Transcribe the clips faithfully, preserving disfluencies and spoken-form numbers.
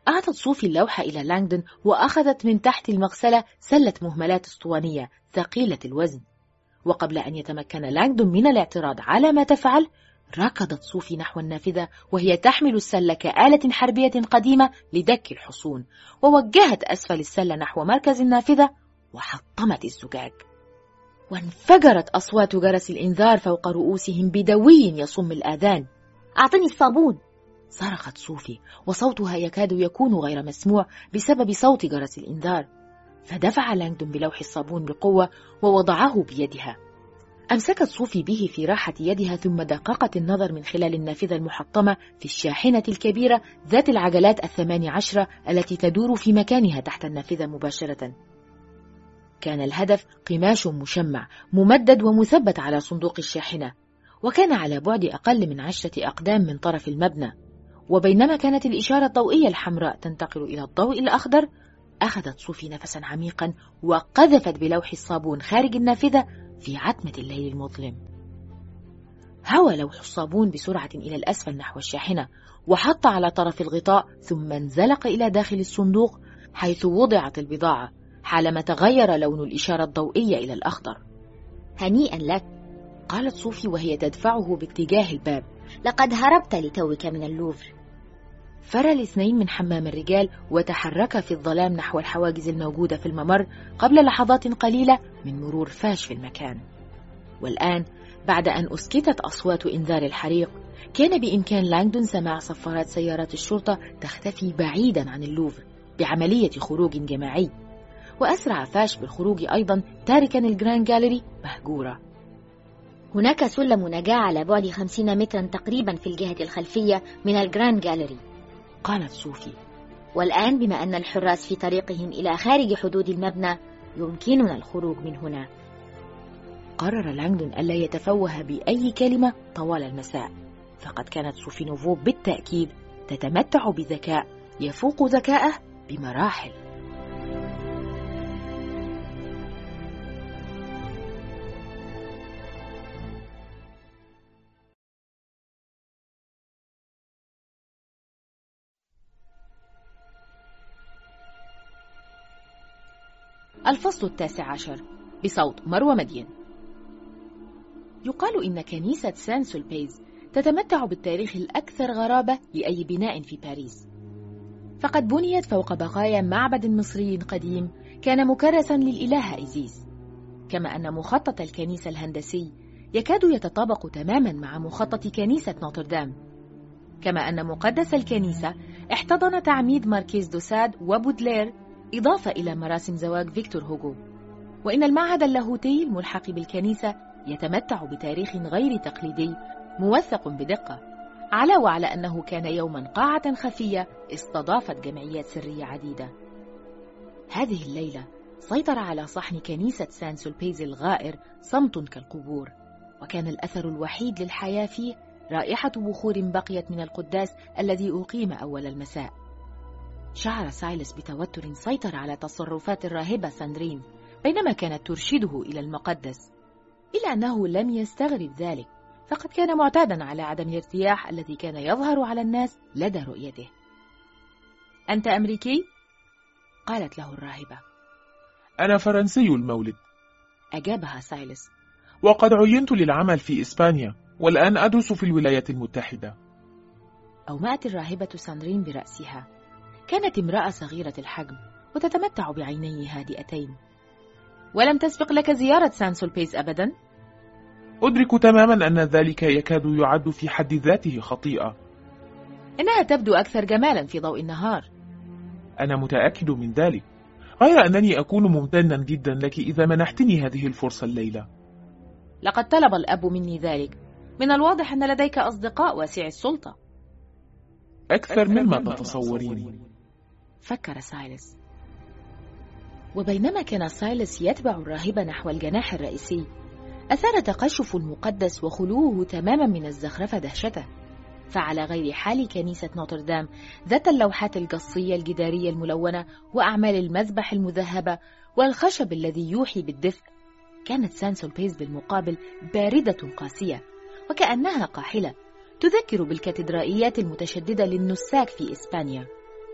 أعطت صوفي اللوحة إلى لانغدون، وأخذت من تحت المغسلة سلة مهملات اسطوانية ثقيلة الوزن. وقبل أن يتمكن لانغدون من الاعتراض على ما تفعل، ركضت صوفي نحو النافذة وهي تحمل السلة كآلة حربية قديمة لدك الحصون، ووجهت أسفل السلة نحو مركز النافذة وحطمت الزجاج. وانفجرت أصوات جرس الإنذار فوق رؤوسهم بدوي يصم الآذان. أعطني الصابون، صرخت صوفي، وصوتها يكاد يكون غير مسموع بسبب صوت جرس الإنذار. فدفع لانغدون بلوح الصابون بقوة ووضعه بيدها. أمسكت صوفي به في راحة يدها، ثم دققت النظر من خلال النافذة المحطمة في الشاحنة الكبيرة ذات العجلات الثمان عشرة التي تدور في مكانها تحت النافذة مباشرة. كان الهدف قماش مشمع ممدد ومثبت على صندوق الشاحنة، وكان على بعد أقل من عشرة أقدام من طرف المبنى. وبينما كانت الإشارة الضوئية الحمراء تنتقل إلى الضوء الأخضر، أخذت صوفي نفسا عميقا وقذفت بلوح الصابون خارج النافذة في عتمة الليل المظلم. هوى لوح الصابون بسرعة إلى الأسفل نحو الشاحنة، وحط على طرف الغطاء، ثم انزلق إلى داخل الصندوق حيث وضعت البضاعة، حالما تغير لون الإشارة الضوئية إلى الأخضر. هنيئا لك، قالت صوفي وهي تدفعه باتجاه الباب. لقد هربت لتوك من اللوفر. فر الاثنين من حمام الرجال وتحركا في الظلام نحو الحواجز الموجودة في الممر قبل لحظات قليلة من مرور فاش في المكان. والآن بعد أن أسكتت أصوات إنذار الحريق، كان بإمكان لانغدون سماع صفارات سيارات الشرطة تختفي بعيدا عن اللوفر بعملية خروج جماعي. وأسرع فاش بالخروج أيضا، تاركا الجراند جاليري مهجورة. هناك سلم نجاة على بعد خمسين مترا تقريبا في الجهة الخلفية من الجراند جاليري، قالت صوفي. والآن بما أن الحراس في طريقهم إلى خارج حدود المبنى، يمكننا الخروج من هنا. قرر لانغدون ألا يتفوه بأي كلمة طوال المساء، فقد كانت صوفي نوفو بالتأكيد تتمتع بذكاء يفوق ذكاءه بمراحل. الفصل التاسع عشر بصوت مروى مدين. يقال إن كنيسة سان سولبيز تتمتع بالتاريخ الأكثر غرابة لأي بناء في باريس، فقد بنيت فوق بقايا معبد مصري قديم كان مكرسا للإله إيزيس، كما أن مخطط الكنيسة الهندسي يكاد يتطابق تماما مع مخطط كنيسة نوتردام، كما أن مقدس الكنيسة احتضن تعميد ماركيز دو ساد وبودلير، إضافة إلى مراسم زواج فيكتور هوغو. وإن المعهد اللاهوتي الملحق بالكنيسة يتمتع بتاريخ غير تقليدي موثق بدقة، على وعلى أنه كان يوما قاعة خفية استضافت جمعيات سرية عديدة. هذه الليلة سيطر على صحن كنيسة سان سولبيز الغائر صمت كالقبور، وكان الأثر الوحيد للحياة فيه رائحة بخور بقيت من القداس الذي أقيم أول المساء. شعر سايلس بتوتر سيطر على تصرفات الراهبة ساندرين بينما كانت ترشده إلى المقدس، إلا أنه لم يستغرب ذلك، فقد كان معتادا على عدم الارتياح الذي كان يظهر على الناس لدى رؤيته. أنت أمريكي؟ قالت له الراهبة. أنا فرنسي المولد، أجابها سايلس، وقد عينت للعمل في إسبانيا، والآن أدرس في الولايات المتحدة. أومأت الراهبة ساندرين برأسها. كانت امرأة صغيرة الحجم وتتمتع بعينين هادئتين. ولم تسبق لك زيارة سان سولبيز أبدا؟ أدرك تماما أن ذلك يكاد يعد في حد ذاته خطيئة. إنها تبدو أكثر جمالا في ضوء النهار. أنا متأكد من ذلك، غير أنني أكون ممتنا جدا لك إذا منحتني هذه الفرصة الليلة. لقد طلب الأب مني ذلك. من الواضح أن لديك أصدقاء واسعي السلطة. أكثر مما تتصورين، فكر سايلس. وبينما كان سايلس يتبع الراهبة نحو الجناح الرئيسي، أثار تقشف المقدس وخلوه تماما من الزخرفة دهشته. فعلى غير حال كنيسة نوتردام ذات اللوحات القصية الجدارية الملونة وأعمال المذبح المذهبة والخشب الذي يوحي بالدفء، كانت سان سولبيز بالمقابل باردة قاسية وكأنها قاحلة، تذكر بالكاتدرائيات المتشددة للنساك في إسبانيا.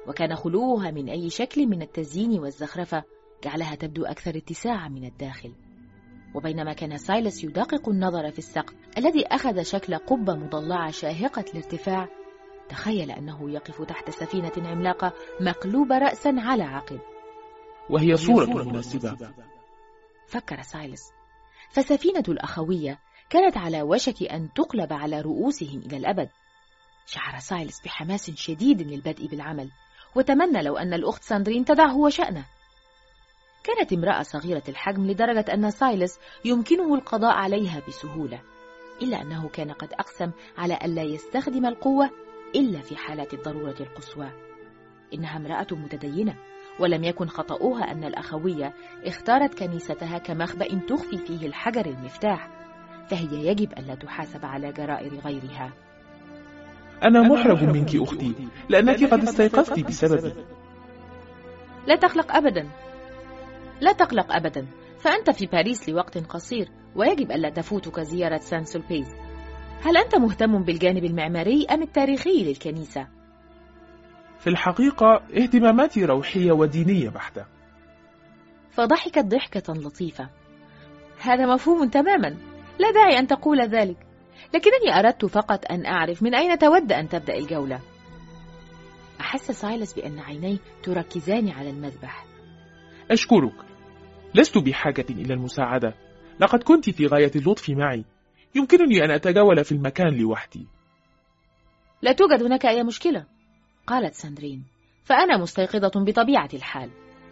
وكان خلوها من أي شكل من التزيين والزخرفة جعلها تبدو أكثر اتساعا من الداخل. وبينما كان سايلس يدقق النظر في السقف الذي أخذ شكل قبة مضلعة شاهقة الارتفاع، تخيل أنه يقف تحت سفينة عملاقة مقلوبة رأسا على عقب. وهي صورة مناسبة، فكر سايلس، فسفينة الأخوية كانت على وشك أن تقلب على رؤوسهم إلى الأبد. شعر سايلس بحماس شديد للبدء بالعمل، وتمنى لو أن الأخت ساندرين تدعه وشأنه. كانت امرأة صغيرة الحجم لدرجة أن سايلس يمكنه القضاء عليها بسهولة، إلا أنه كان قد أقسم على ألا يستخدم القوة إلا في حالات الضرورة القصوى. إنها امرأة متدينة، ولم يكن خطأها أن الأخوية اختارت كنيستها كمخبأ تخفي فيه الحجر المفتاح، فهي يجب ألا تحاسب على جرائر غيرها. أنا محرج منك أختي، لأنك قد استيقظت بسببي. لا تقلق أبدا، لا تقلق أبدا، فأنت في باريس لوقت قصير، ويجب ألا تفوتك زيارة سان سولبيز. هل أنت مهتم بالجانب المعماري أم التاريخي للكنيسة؟ في الحقيقة اهتماماتي روحية ودينية بحتة. فضحكت ضحكة لطيفة. هذا مفهوم تماما، لا داعي أن تقول ذلك، لكنني أردت فقط أن أعرف من أين تود أن تبدأ الجولة. أحس سايلس بأن عينيه تركزان على المذبح. أشكرك، لست بحاجة إلى المساعدة، لقد كنت في غاية اللطف معي، يمكنني أن أتجول في المكان لوحدي. لا توجد هناك أي مشكلة، قالت ساندرين، فأنا مستيقظة بطبيعة الحال.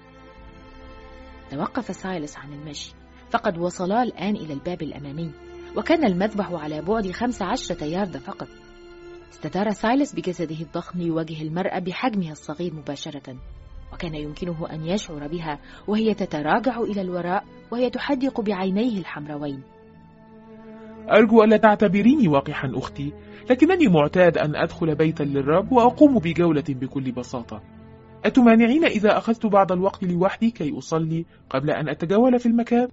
توقف سايلس عن المشي، فقد وصلا الآن إلى الباب الأمامي، وكان المذبح على بعد خمس عشرة يارد فقط. استدار سايلس بجسده الضخم ليواجه المرأة بحجمها الصغير مباشرة، وكان يمكنه أن يشعر بها وهي تتراجع إلى الوراء وهي تحدق بعينيه الحمروين. أرجو ألا تعتبريني وقحا أختي، لكنني معتاد أن أدخل بيتا للرب وأقوم بجولة بكل بساطة. أتمانعين إذا أخذت بعض الوقت لوحدي كي أصلي قبل أن أتجول في المكان؟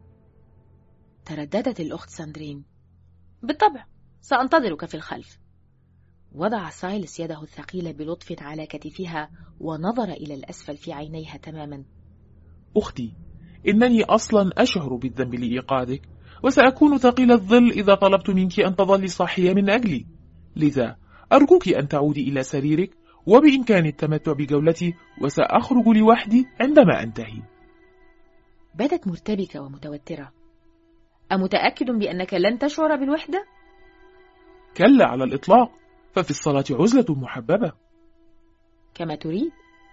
ترددت الأخت ساندرين. بالطبع، سأنتظرك في الخلف. وضع سايلس يده الثقيلة بلطف على كتفها ونظر إلى الأسفل في عينيها تماما. أختي، إنني أصلا أشعر بالذنب لإيقاظك، وسأكون ثقيل الظل إذا طلبت منك أن تظلي صاحية من أجلي، لذا أرجوك أن تعودي إلى سريرك، وبإمكاني التمتع بجولتي، وسأخرج لوحدي عندما أنتهي. بدت مرتبكة ومتوترة. أمتأكد بأنك لن تشعر بالوحدة؟ كلا على الإطلاق، ففي الصلاة عزلة محببة. كما تريد.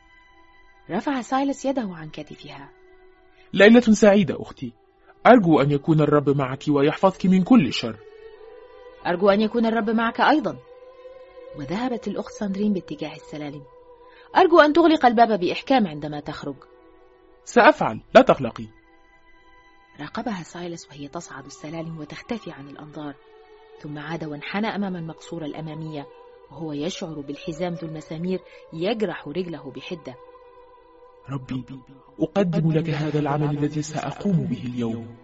رفع سايلس يده عن كتفها. ليلة سعيدة أختي، أرجو أن يكون الرب معك ويحفظك من كل شر. أرجو أن يكون الرب معك أيضا. وذهبت الأخت ساندرين باتجاه السلالم. أرجو أن تغلق الباب بإحكام عندما تخرج. سأفعل، لا تقلقي. راقبها سايلس وهي تصعد السلالم وتختفي عن الأنظار، ثم عاد وانحنى أمام المقصورة الأمامية وهو يشعر بالحزام ذو المسامير يجرح رجله بحدة. ربي، أقدم لك هذا العمل الذي سأقوم به اليوم.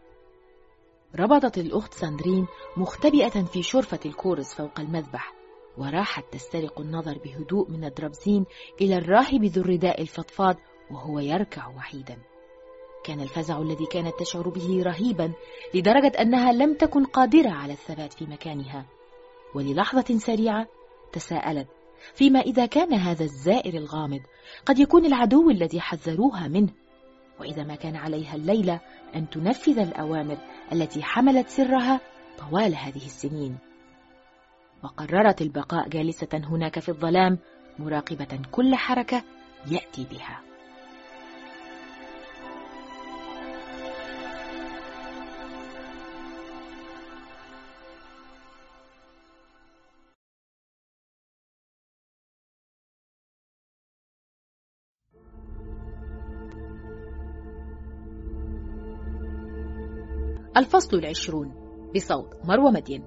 ربطت الأخت ساندرين مختبئة في شرفة الكورس فوق المذبح، وراحت تسترق النظر بهدوء من الدربزين إلى الراهب ذو الرداء الفضفاض وهو يركع وحيدا. كان الفزع الذي كانت تشعر به رهيبا لدرجة أنها لم تكن قادرة على الثبات في مكانها، وللحظة سريعة تساءلت فيما إذا كان هذا الزائر الغامض قد يكون العدو الذي حذروها منه، وإذا ما كان عليها الليلة أن تنفذ الأوامر التي حملت سرها طوال هذه السنين. وقررت البقاء جالسة هناك في الظلام مراقبة كل حركة يأتي بها. الفصل العشرون بصوت مروى مدين.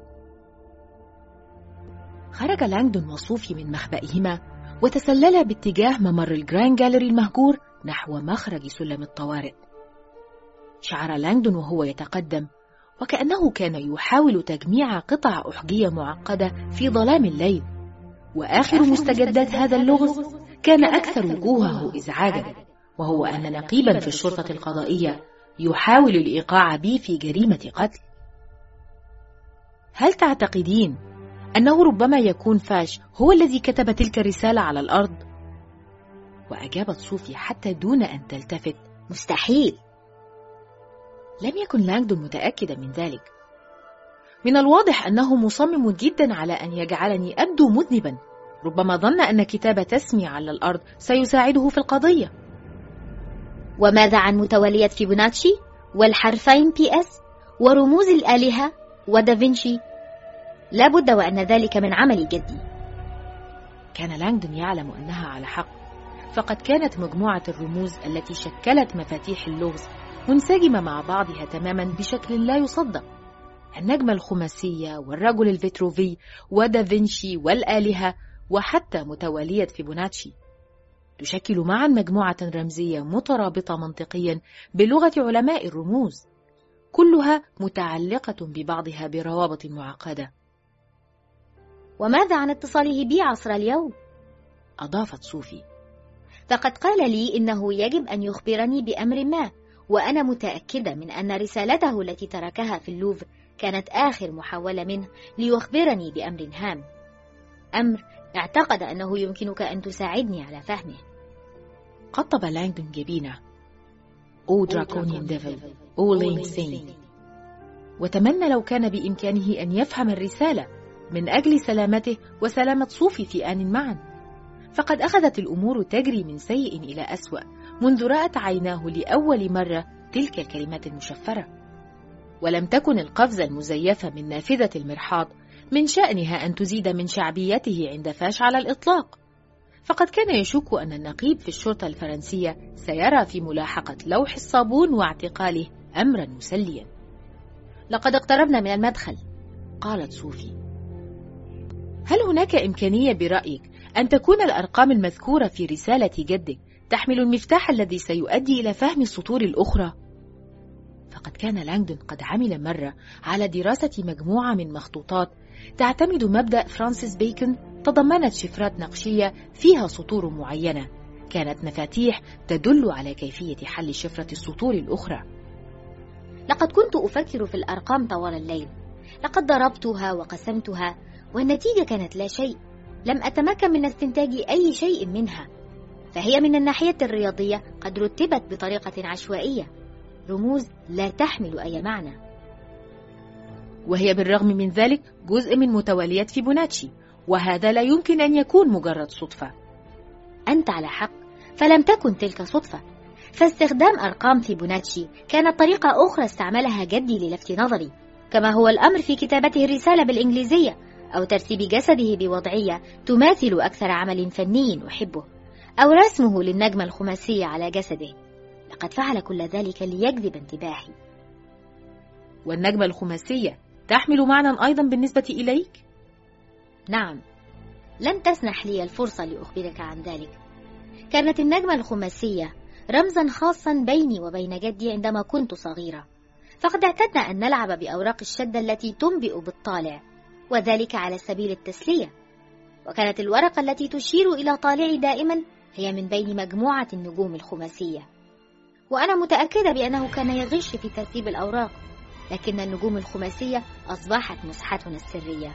خرج لانغدون وصوفي من مخبئهما وتسللا باتجاه ممر الجراند جاليري المهجور نحو مخرج سلم الطوارئ. شعر لانغدون وهو يتقدم وكأنه كان يحاول تجميع قطع أحجية معقدة في ظلام الليل، وآخر مستجدات هذا اللغز كان أكثر وجوهه إزعاجا، وهو أن نقيبا في الشرطة القضائية يحاول الإيقاع بي في جريمة قتل. هل تعتقدين أنه ربما يكون فاش هو الذي كتب تلك الرسالة على الأرض؟ وأجابت صوفي حتى دون أن تلتفت: مستحيل. لم يكن لانغدون متأكدا من ذلك. من الواضح أنه مصمم جدا على أن يجعلني أبدو مذنبا. ربما ظن أن كتابة اسمي على الأرض سيساعده في القضية. وماذا عن متولية فيبوناتشي والحرفين بي اس ورموز الآلهة ودافنشي؟ لا بد وأن ذلك من عمل جدي. كان لانغدون يعلم أنها على حق، فقد كانت مجموعة الرموز التي شكلت مفاتيح اللغز منسجمة مع بعضها تماما بشكل لا يصدق. النجمة الخماسية والرجل الفيتروفي ودافنشي والآلهة وحتى متولية فيبوناتشي تشكل معا مجموعة رمزية مترابطة منطقيا بلغة علماء الرموز، كلها متعلقة ببعضها بروابط معقدة. وماذا عن اتصاله بي عصر اليوم؟ أضافت صوفي. فقد قال لي إنه يجب أن يخبرني بأمر ما، وأنا متأكدة من أن رسالته التي تركها في اللوفر كانت آخر محاولة منه ليخبرني بأمر هام، أمر اعتقد أنه يمكنك أن تساعدني على فهمه. قطب لانغدون جبينه: أو دراكونيان ديفل، أو لينغ سين. وتمنى لو كان بإمكانه أن يفهم الرسالة من أجل سلامته وسلامة صوفي في آن معا. فقد أخذت الأمور تجري من سيء إلى أسوأ منذ رأت عيناه لأول مرة تلك الكلمات المشفرة، ولم تكن القفزة المزيفة من نافذة المرحاض من شأنها أن تزيد من شعبيته عند فاش على الإطلاق. فقد كان يشك أن النقيب في الشرطة الفرنسية سيرى في ملاحقة لوح الصابون واعتقاله أمرا مسليا. لقد اقتربنا من المدخل، قالت صوفي. هل هناك إمكانية برأيك أن تكون الأرقام المذكورة في رسالة جدك تحمل المفتاح الذي سيؤدي إلى فهم السطور الأخرى؟ فقد كان لانغدون قد عمل مرة على دراسة مجموعة من مخطوطات تعتمد مبدأ فرانسيس بيكون، تضمنت شفرات نقشية فيها سطور معينة كانت مفاتيح تدل على كيفية حل شفرة السطور الأخرى. لقد كنت أفكر في الأرقام طوال الليل، لقد ضربتها وقسمتها والنتيجة كانت لا شيء. لم أتمكن من استنتاج أي شيء منها، فهي من الناحية الرياضية قد رتبت بطريقة عشوائية، رموز لا تحمل أي معنى. وهي بالرغم من ذلك جزء من متوليات فيبوناتشي، وهذا لا يمكن أن يكون مجرد صدفة. أنت على حق، فلم تكن تلك صدفة، فاستخدام أرقام فيبوناتشي كانت طريقة أخرى استعملها جدي للفت نظري، كما هو الأمر في كتابته الرسالة بالإنجليزية أو ترتيب جسده بوضعية تماثل أكثر عمل فني أحبه، أو رسمه للنجمة الخماسية على جسده. لقد فعل كل ذلك ليجذب انتباهي. والنجمة الخماسية تحمل معنى أيضا بالنسبة إليك؟ نعم، لن تسنح لي الفرصة لأخبرك عن ذلك. كانت النجمة الخماسية رمزا خاصا بيني وبين جدي عندما كنت صغيرة، فقد اعتدنا أن نلعب بأوراق الشدة التي تنبئ بالطالع، وذلك على سبيل التسلية. وكانت الورقة التي تشير إلى طالعي دائما هي من بين مجموعة النجوم الخماسية، وأنا متأكدة بأنه كان يغش في ترتيب الأوراق، لكن النجوم الخماسية أصبحت مسحتنا السرية.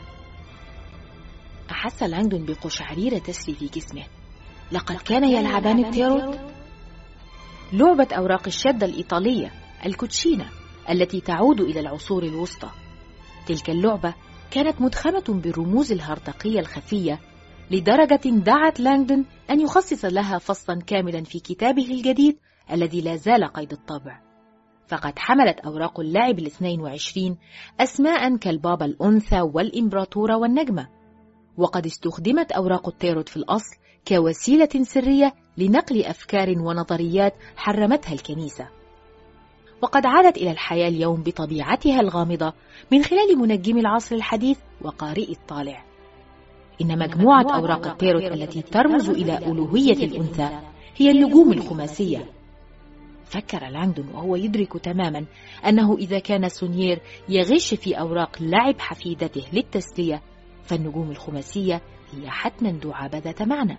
أحس لانغدون بقشعريرة تسري في جسمه. لقد كان يلعبان التيروت، لعبة أوراق الشدة الإيطالية الكوتشينا التي تعود إلى العصور الوسطى. تلك اللعبة كانت مدخمة بالرموز الهرطقية الخفية لدرجة دعت لانغدون أن يخصص لها فصلا كاملا في كتابه الجديد الذي لا زال قيد الطبع. فقد حملت أوراق اللعب الاثنين وعشرين أسماء كالبابا الأنثى والإمبراطورة والنجمة، وقد استخدمت أوراق التيروت في الأصل كوسيلة سرية لنقل أفكار ونظريات حرمتها الكنيسة، وقد عادت إلى الحياة اليوم بطبيعتها الغامضة من خلال منجم العصر الحديث وقارئ الطالع. إن مجموعة أوراق التيروت التي ترمز إلى ألوهية الأنثى هي النجوم الخماسية. فكر لانغدون وهو يدرك تماما أنه إذا كان سونيير يغش في أوراق لعب حفيدته للتسلية، فالنجوم الخماسية هي حتما دعابة ذات معنى.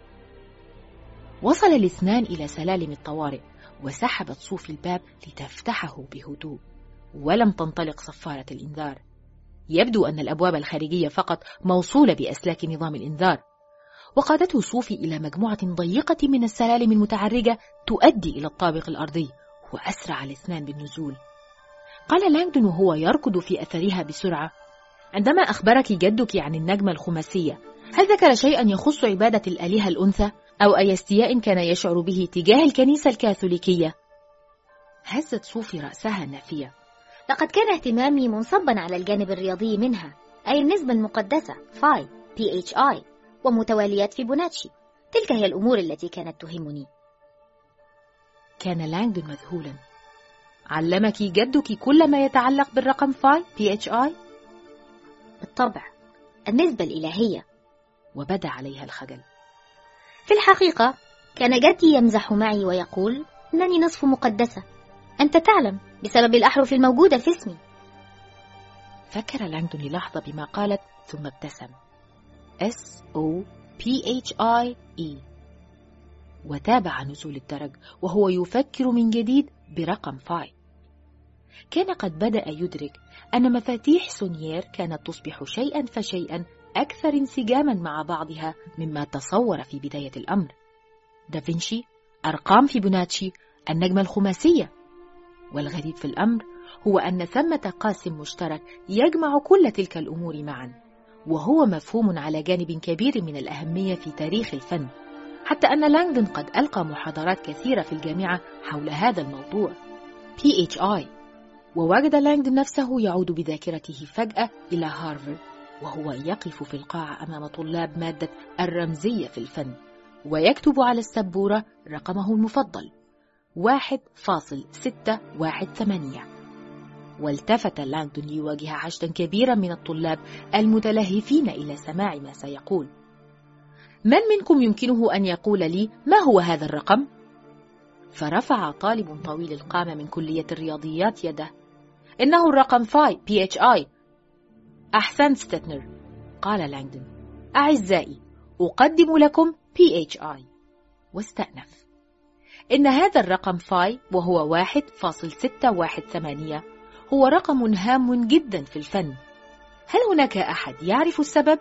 وصل الاثنان إلى سلالم الطوارئ، وسحبت صوفي الباب لتفتحه بهدوء، ولم تنطلق صفارة الإنذار. يبدو أن الأبواب الخارجية فقط موصولة بأسلاك نظام الإنذار، وقادته صوفي إلى مجموعة ضيقة من السلالم المتعرجة تؤدي إلى الطابق الأرضي، وأسرع الاثنان بالنزول. قال لانغدون وهو يركض في أثرها بسرعة: عندما أخبرك جدك عن النجمة الخماسية، هل ذكر شيئا يخص عبادة الآلهة الأنثى أو أي استياء كان يشعر به تجاه الكنيسة الكاثوليكية؟ هزت صوفي رأسها نافية. لقد كان اهتمامي منصبا على الجانب الرياضي منها، أي النسبة المقدسة فاي بي اتش آي ومتواليات فيبوناتشي. تلك هي الأمور التي كانت تهمني. كان لانغدون مذهولا. علمك جدك كل ما يتعلق بالرقم فاي بي اتش آي؟ بالطبع، النسبة الإلهية. وبدا عليها الخجل. في الحقيقة كان جدي يمزح معي ويقول أنني نصف مقدسة. أنت تعلم، بسبب الأحرف الموجودة في اسمي. فكر لانغدون للحظة بما قالت ثم ابتسم. إس أو بي إتش آي إي. وتابع نزول الدرج وهو يفكر من جديد برقم فاي. كان قد بدأ يدرك أن مفاتيح سونيير كانت تصبح شيئا فشيئا أكثر انسجاما مع بعضها مما تصور في بداية الأمر. دافنشي، أرقام فيبوناتشي، النجمة الخماسية. والغريب في الأمر هو أن ثمة قاسم مشترك يجمع كل تلك الأمور معا، وهو مفهوم على جانب كبير من الأهمية في تاريخ الفن، حتى أن لانغدون قد ألقى محاضرات كثيرة في الجامعة حول هذا الموضوع بي إتش آي. ووجد لانغدون نفسه يعود بذاكرته فجأة إلى هارفارد، وهو يقف في القاعة أمام طلاب مادة الرمزية في الفن، ويكتب على السبورة رقمه المفضل واحد فاصل ستة واحد ثمانية. والتفت لانغدون ليواجه عشدا كبيرا من الطلاب المتلهفين إلى سماع ما سيقول. من منكم يمكنه أن يقول لي ما هو هذا الرقم؟ فرفع طالب طويل القامة من كلية الرياضيات يده. إنه الرقم فاي بي اتش آي. أحسنت ستيتنر، قال لانغدون. أعزائي، أقدم لكم بي اتش آي. واستأنف. إن هذا الرقم فاي وهو واحد فاصل ستة واحد ثمانية هو رقم هام جدا في الفن. هل هناك أحد يعرف السبب؟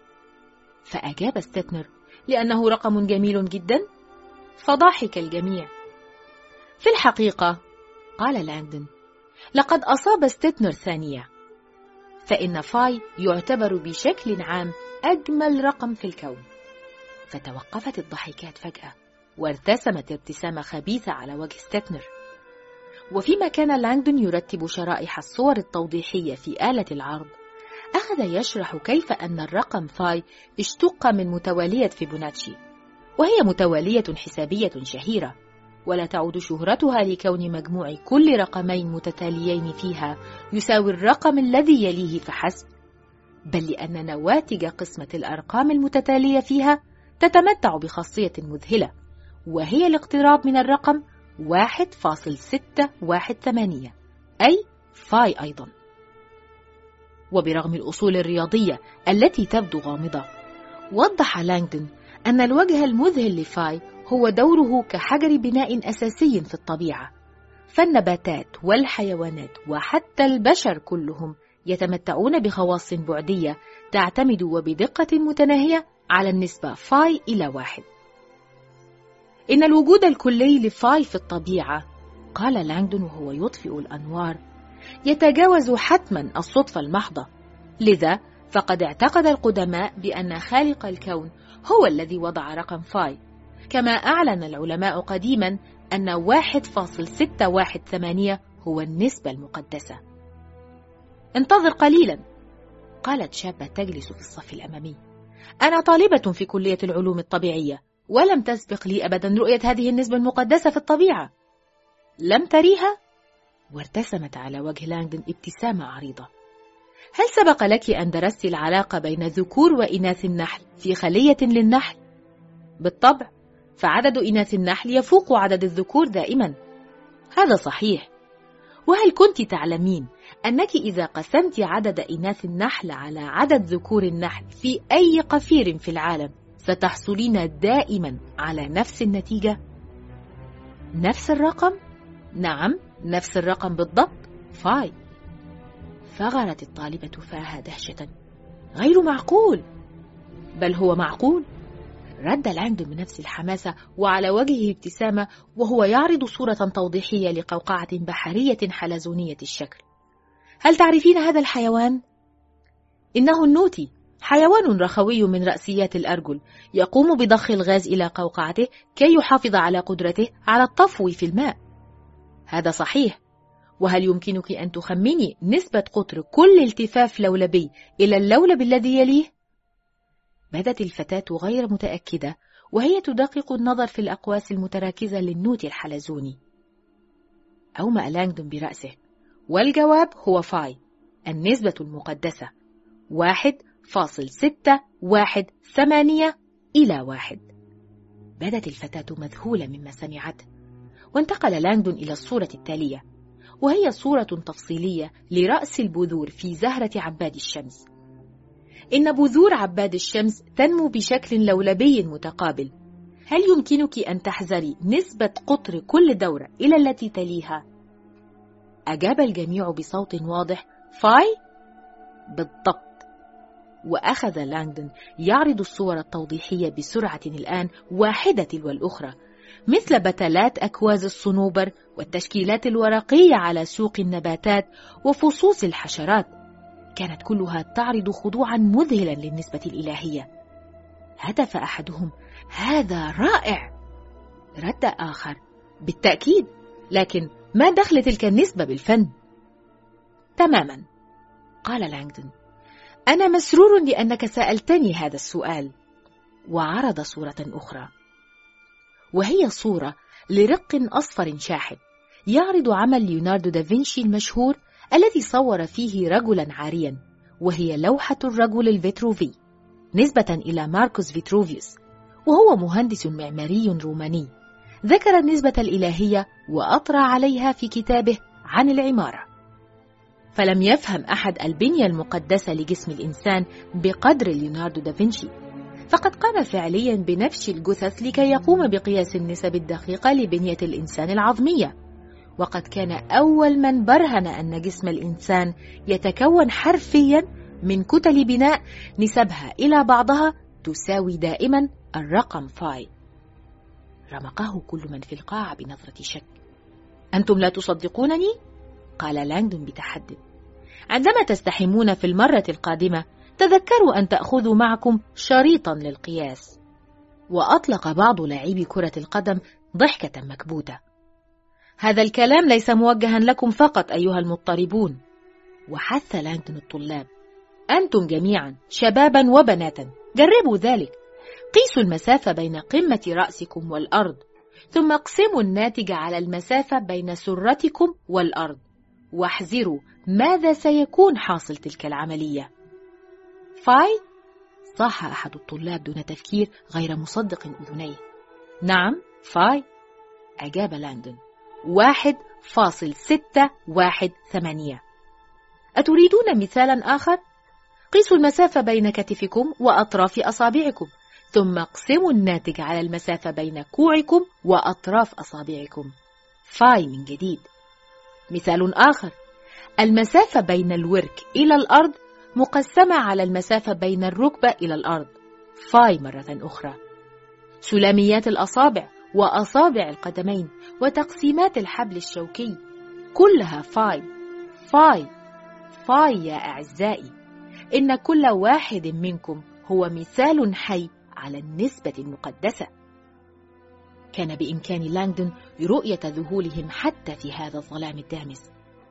فأجاب ستيتنر: لأنه رقم جميل جدا. فضحك الجميع. في الحقيقة، قال لانغدون، لقد أصاب ستيتنر ثانية، فإن فاي يعتبر بشكل عام أجمل رقم في الكون. فتوقفت الضحكات فجأة، وارتسمت ابتسامة خبيثة على وجه ستيتنر. وفيما كان لانغدون يرتب شرائح الصور التوضيحية في آلة العرض، أخذ يشرح كيف أن الرقم فاي اشتق من متوالية فيبوناتشي، وهي متوالية حسابية شهيرة، ولا تعود شهرتها لكون مجموع كل رقمين متتاليين فيها يساوي الرقم الذي يليه فحسب، بل لأن نواتج قسمة الأرقام المتتالية فيها تتمتع بخاصية مذهلة، وهي الاقتراب من الرقم واحد فاصل ستة واحد ثمانية، أي فاي أيضا. وبرغم الأصول الرياضية التي تبدو غامضة، وضح لانغدون أن الوجه المذهل لفاي هو دوره كحجر بناء أساسي في الطبيعة، فالنباتات والحيوانات وحتى البشر كلهم يتمتعون بخواص بعدية تعتمد وبدقة متناهية على النسبة فاي إلى واحد. إن الوجود الكلي لفاي في الطبيعة، قال لانغدون وهو يطفئ الأنوار، يتجاوز حتما الصدفة المحضة. لذا فقد اعتقد القدماء بأن خالق الكون هو الذي وضع رقم فاي، كما أعلن العلماء قديما أن واحد فاصل ستة واحد ثمانية هو النسبة المقدسة. انتظر قليلا، قالت شابة تجلس في الصف الأمامي. أنا طالبة في كلية العلوم الطبيعية، ولم تسبق لي أبدا رؤية هذه النسبة المقدسة في الطبيعة. لم تريها؟ وارتسمت على وجه لانغدون ابتسامة عريضة. هل سبق لك أن درست العلاقة بين ذكور وإناث النحل في خلية للنحل؟ بالطبع، فعدد إناث النحل يفوق عدد الذكور دائما. هذا صحيح. وهل كنت تعلمين أنك إذا قسمت عدد إناث النحل على عدد ذكور النحل في أي قفير في العالم ستحصلين دائما على نفس النتيجة؟ نفس الرقم؟ نعم، نفس الرقم بالضبط، فاي. فغرت الطالبة فاها دهشة. غير معقول. بل هو معقول. رد لانغدون بنفس الحماسة وعلى وجهه ابتسامة وهو يعرض صورة توضيحية لقوقعة بحرية حلزونية الشكل. هل تعرفين هذا الحيوان؟ إنه النوتي، حيوان رخوي من رأسيات الأرجل، يقوم بضخ الغاز إلى قوقعته كي يحافظ على قدرته على الطفو في الماء. هذا صحيح. وهل يمكنك أن تخمني نسبة قطر كل التفاف لولبي إلى اللولب الذي يليه؟ بدت الفتاة غير متأكدة وهي تدقق النظر في الأقواس المتراكزة للنوت الحلزوني. أومأ لانغدون برأسه، والجواب هو فاي، النسبة المقدسة، واحد فاصل ستة واحد ثمانية إلى واحد. بدت الفتاة مذهولة مما سمعته، وانتقل لانغدون إلى الصورة التالية، وهي صورة تفصيلية لرأس البذور في زهرة عباد الشمس. إن بذور عباد الشمس تنمو بشكل لولبي متقابل. هل يمكنك أن تحذري نسبة قطر كل دورة إلى التي تليها؟ أجاب الجميع بصوت واضح، فاي؟ بالضبط. وأخذ لانغدون يعرض الصور التوضيحية بسرعة الآن واحدة تلو الأخرى، مثل بتلات أكواز الصنوبر والتشكيلات الورقية على سوق النباتات وفصوص الحشرات. كانت كلها تعرض خضوعا مذهلا للنسبة الإلهية. هتف أحدهم، هذا رائع. رد آخر، بالتأكيد، لكن ما دخل تلك النسبة بالفن؟ تماما، قال لانغدون، أنا مسرور لأنك سألتني هذا السؤال. وعرض صورة أخرى، وهي صورة لرق أصفر شاحب يعرض عمل ليوناردو دافنشي المشهور الذي صور فيه رجلا عاريا، وهي لوحة الرجل الفيتروفي نسبة إلى ماركوس فيتروفيوس، وهو مهندس معماري روماني ذكر النسبة الإلهية وأطرى عليها في كتابه عن العمارة. فلم يفهم أحد البنية المقدسة لجسم الإنسان بقدر ليوناردو دافنشي، فقد قام فعليا بنفش الجثث لكي يقوم بقياس النسب الدقيقة لبنية الإنسان العظمية، وقد كان أول من برهن أن جسم الإنسان يتكون حرفيا من كتل بناء نسبها إلى بعضها تساوي دائما الرقم فاي. رمقه كل من في القاعة بنظرة شك. أنتم لا تصدقونني؟ قال لانغدون بتحدي. عندما تستحمون في المرة القادمة تذكروا أن تأخذوا معكم شريطا للقياس. وأطلق بعض لاعبي كرة القدم ضحكة مكبوتة. هذا الكلام ليس موجها لكم فقط أيها المضطربون. وحث لانغدون الطلاب، أنتم جميعا شبابا وبناتا، جربوا ذلك. قيسوا المسافة بين قمة رأسكم والأرض، ثم اقسموا الناتج على المسافة بين سرتكم والأرض، واحذروا ماذا سيكون حاصل تلك العملية. فاي؟ صاح أحد الطلاب دون تفكير غير مصدق أذنيه. نعم، فاي، أجاب لانغدون. واحد فاصل ستة واحد ثمانية. أتريدون مثالا آخر؟ قيسوا المسافة بين كتفكم وأطراف أصابعكم، ثم اقسموا الناتج على المسافة بين كوعكم وأطراف أصابعكم. فاي من جديد. مثال آخر، المسافة بين الورك إلى الأرض مقسمة على المسافة بين الركبة إلى الأرض. فاي مرة أخرى. سلاميات الأصابع وأصابع القدمين وتقسيمات الحبل الشوكي كلها فاي. فاي فاي يا أعزائي، إن كل واحد منكم هو مثال حي على النسبة المقدسة. كان بإمكان لانغدون رؤية ذهولهم حتى في هذا الظلام الدامس،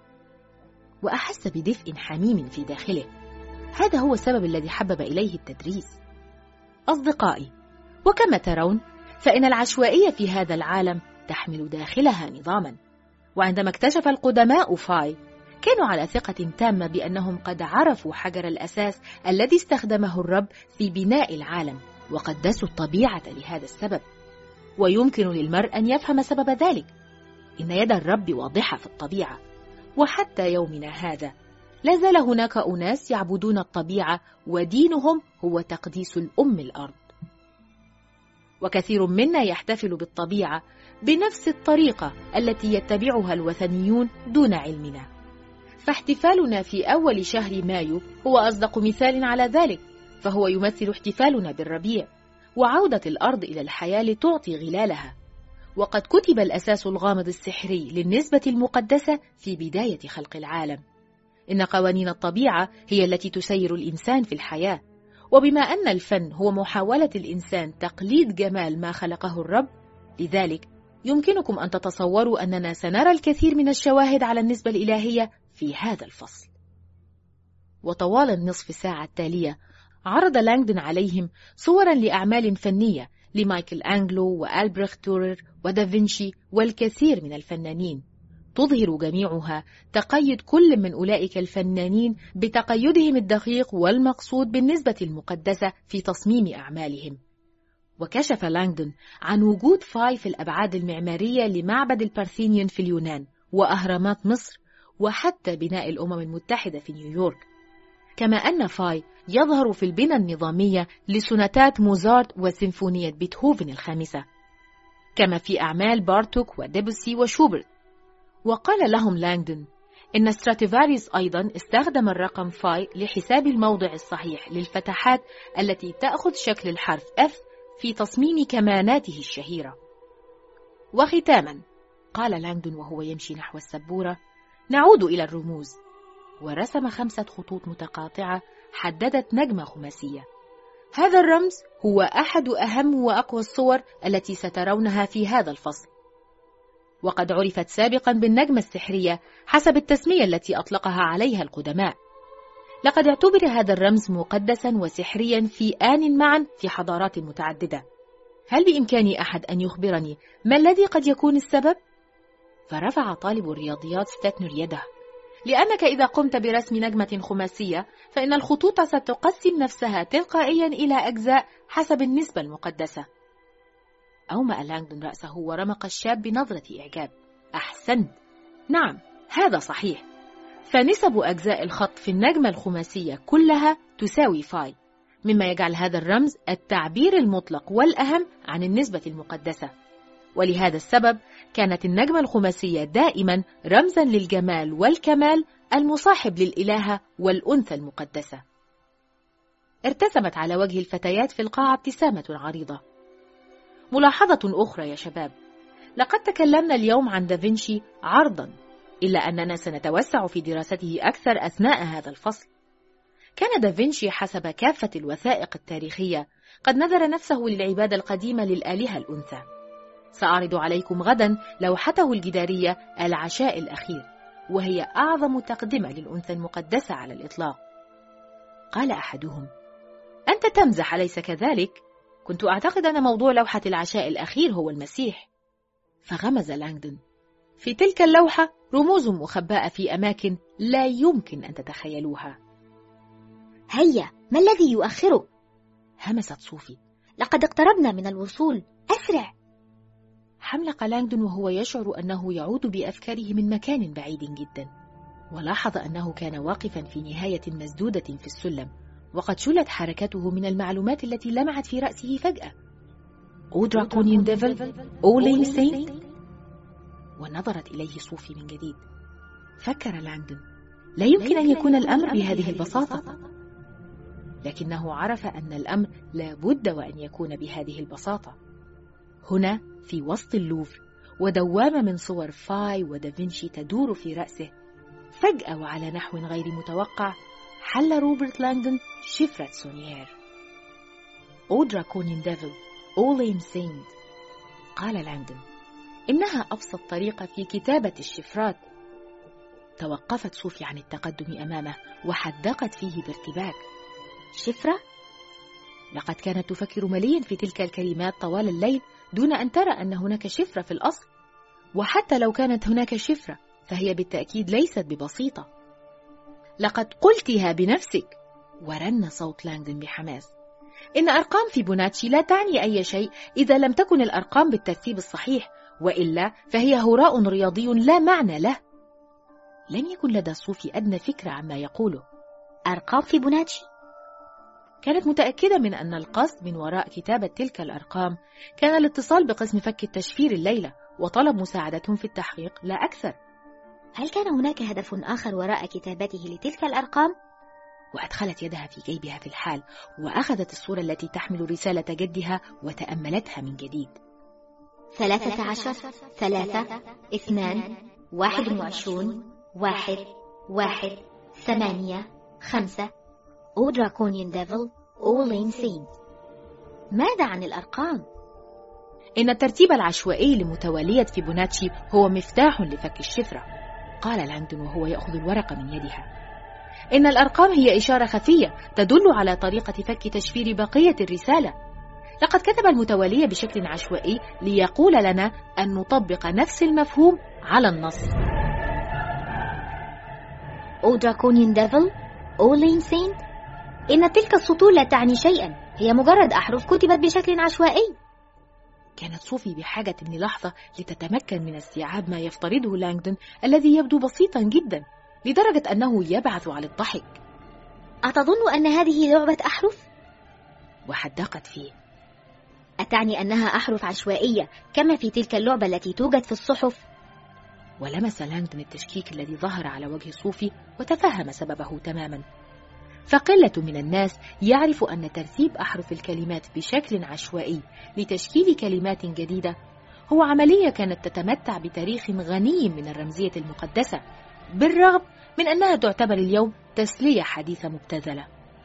وأحس بدفء حميم في داخله. هذا هو السبب الذي حبب إليه التدريس. أصدقائي، وكما ترون فإن العشوائية في هذا العالم تحمل داخلها نظاما، وعندما اكتشف القدماء فاي كانوا على ثقة تامة بأنهم قد عرفوا حجر الأساس الذي استخدمه الرب في بناء العالم، وقدسوا الطبيعة لهذا السبب. ويمكن للمرء أن يفهم سبب ذلك. إن يد الرب واضحة في الطبيعة، وحتى يومنا هذا لا زال هناك أناس يعبدون الطبيعة ودينهم هو تقديس الأم الأرض. وكثير منا يحتفل بالطبيعة بنفس الطريقة التي يتبعها الوثنيون دون علمنا، فاحتفالنا في أول شهر مايو هو أصدق مثال على ذلك، فهو يمثل احتفالنا بالربيع وعودة الأرض إلى الحياة لتعطي غلالها. وقد كتب الأساس الغامض السحري للنسبة المقدسة في بداية خلق العالم. إن قوانين الطبيعة هي التي تسير الإنسان في الحياة، وبما أن الفن هو محاولة الإنسان تقليد جمال ما خلقه الرب، لذلك يمكنكم أن تتصوروا أننا سنرى الكثير من الشواهد على النسبة الإلهية في هذا الفصل. وطوال النصف ساعة التالية عرض لانغدون عليهم صورا لأعمال فنية لمايكل أنجلو وألبريخت دورر ودافنشي والكثير من الفنانين، تظهر جميعها تقيد كل من أولئك الفنانين بتقيدهم الدقيق والمقصود بالنسبة المقدسة في تصميم أعمالهم. وكشف لانغدون عن وجود فاي في الأبعاد المعمارية لمعبد البارثينيون في اليونان وأهرامات مصر وحتى بناء الأمم المتحدة في نيويورك، كما أن فاي يظهر في البنى النظامية لسوناتات موزارت وسيمفونية بيتهوفن الخامسة، كما في أعمال بارتوك وديبوسي وشوبرت. وقال لهم لانغدون إن ستراتيفاريوس أيضا استخدم الرقم فاي لحساب الموضع الصحيح للفتحات التي تأخذ شكل الحرف F في تصميم كماناته الشهيرة. وختاما قال لانغدون وهو يمشي نحو السبورة: نعود إلى الرموز. ورسم خمسة خطوط متقاطعة حددت نجمة خماسية. هذا الرمز هو أحد أهم وأقوى الصور التي سترونها في هذا الفصل، وقد عرفت سابقا بالنجمة السحرية حسب التسمية التي أطلقها عليها القدماء. لقد اعتبر هذا الرمز مقدسا وسحريا في آن معا في حضارات متعددة. هل بإمكاني أحد أن يخبرني ما الذي قد يكون السبب؟ فرفع طالب الرياضيات ستاتنر يده: لأنك إذا قمت برسم نجمة خماسية فإن الخطوط ستقسم نفسها تلقائيا إلى أجزاء حسب النسبة المقدسة. أومأ لانغدون رأسه ورمق الشاب بنظرة إعجاب. أحسنت، نعم هذا صحيح، فنسب أجزاء الخط في النجمة الخماسية كلها تساوي فاي، مما يجعل هذا الرمز التعبير المطلق والأهم عن النسبة المقدسة. ولهذا السبب كانت النجمة الخماسية دائما رمزا للجمال والكمال المصاحب للإلهة والأنثى المقدسة. ارتسمت على وجه الفتيات في القاعة ابتسامة عريضة. ملاحظة أخرى يا شباب، لقد تكلمنا اليوم عن دافنشي عرضا، إلا أننا سنتوسع في دراسته أكثر أثناء هذا الفصل. كان دافنشي حسب كافة الوثائق التاريخية قد نذر نفسه للعبادة القديمة للآلهة الأنثى. سأعرض عليكم غدا لوحته الجدارية العشاء الأخير، وهي أعظم تقدمة للأنثى المقدسة على الإطلاق. قال أحدهم: أنت تمزح أليس كذلك؟ كنت أعتقد أن موضوع لوحة العشاء الأخير هو المسيح. فغمز لانغدون: في تلك اللوحة رموز مخبأة في أماكن لا يمكن أن تتخيلوها. هيا، ما الذي يؤخرك؟ همست صوفي: لقد اقتربنا من الوصول، أسرع. حملق لانغدون وهو يشعر أنه يعود بأفكاره من مكان بعيد جدا، ولاحظ أنه كان واقفا في نهاية مسدودة في السلم، وقد شلت حركته من المعلومات التي لمعت في رأسه فجأة. أو دراكونيان ديفل، أو لين سينت. ونظرت إليه صوفي من جديد. فكر لانغدون: لا يمكن أن يكون الأمر بهذه البساطة. لكنه عرف أن الأمر لا بد وأن يكون بهذه البساطة. هنا في وسط اللوفر ودوامة من صور فاي ودافنشي تدور في رأسه، فجأة وعلى نحو غير متوقع حل روبرت لانغدون شفرة سونيير. أو دراكونيان ديفل، أو لين سينت. قال لانغدون: إنها أبسط طريقة في كتابة الشفرات. توقفت صوفي عن التقدم أمامه وحدقت فيه بارتباك. شفرة؟ لقد كانت تفكر مليا في تلك الكلمات طوال الليل دون أن ترى أن هناك شفرة في الأصل، وحتى لو كانت هناك شفرة فهي بالتأكيد ليست ببسيطة. لقد قلتها بنفسك. ورن صوت لانغدون بحماس: إن أرقام فيبوناتشي لا تعني أي شيء إذا لم تكن الأرقام بالترتيب الصحيح، وإلا فهي هراء رياضي لا معنى له. لم يكن لدى صوفي أدنى فكرة عما يقوله. أرقام فيبوناتشي؟ كانت متأكدة من أن القصد من وراء كتابة تلك الأرقام كان الاتصال بقسم فك التشفير الليلة وطلب مساعدتهم في التحقيق لا أكثر. هل كان هناك هدف آخر وراء كتابته لتلك الأرقام؟ وأدخلت يدها في جيبها في الحال وأخذت الصورة التي تحمل رسالة جدها وتأملتها من جديد. ثلاثة عشر، ثلاثة، اثنان، واحد وعشرون، واحد، واحد، ثمانية، خمسة. أو دراكونيان ديفل، أو لين سين. ماذا عن الأرقام؟ إن الترتيب العشوائي لمتوالية فيبوناتشي هو مفتاح لفك الشفرة، قال لانغدون وهو يأخذ الورقة من يدها. إن الأرقام هي إشارة خفية تدل على طريقة فك تشفير بقية الرسالة. لقد كتب المتوالية بشكل عشوائي ليقول لنا أن نطبق نفس المفهوم على النص. أو دراكونيان ديفل، أو لين سين. إن تلك السطور لا تعني شيئا، هي مجرد أحرف كتبت بشكل عشوائي. كانت صوفي بحاجة للحظة لتتمكن من استيعاب ما يفترضه لانغدون الذي يبدو بسيطا جدا لدرجة أنه يبعث على الضحك. أتظن أن هذه لعبة أحرف؟ وحدقت فيه. أتعني أنها أحرف عشوائية كما في تلك اللعبة التي توجد في الصحف؟ ولمس لانغدون التشكيك الذي ظهر على وجه صوفي وتفهم سببه تماما. فقلة من الناس يعرف أن ترتيب أحرف الكلمات بشكل عشوائي لتشكيل كلمات جديدة هو عملية كانت تتمتع بتاريخ غني من الرمزية المقدسة، بالرغم من أنها تعتبر اليوم تسلية حديثة مبتذلة.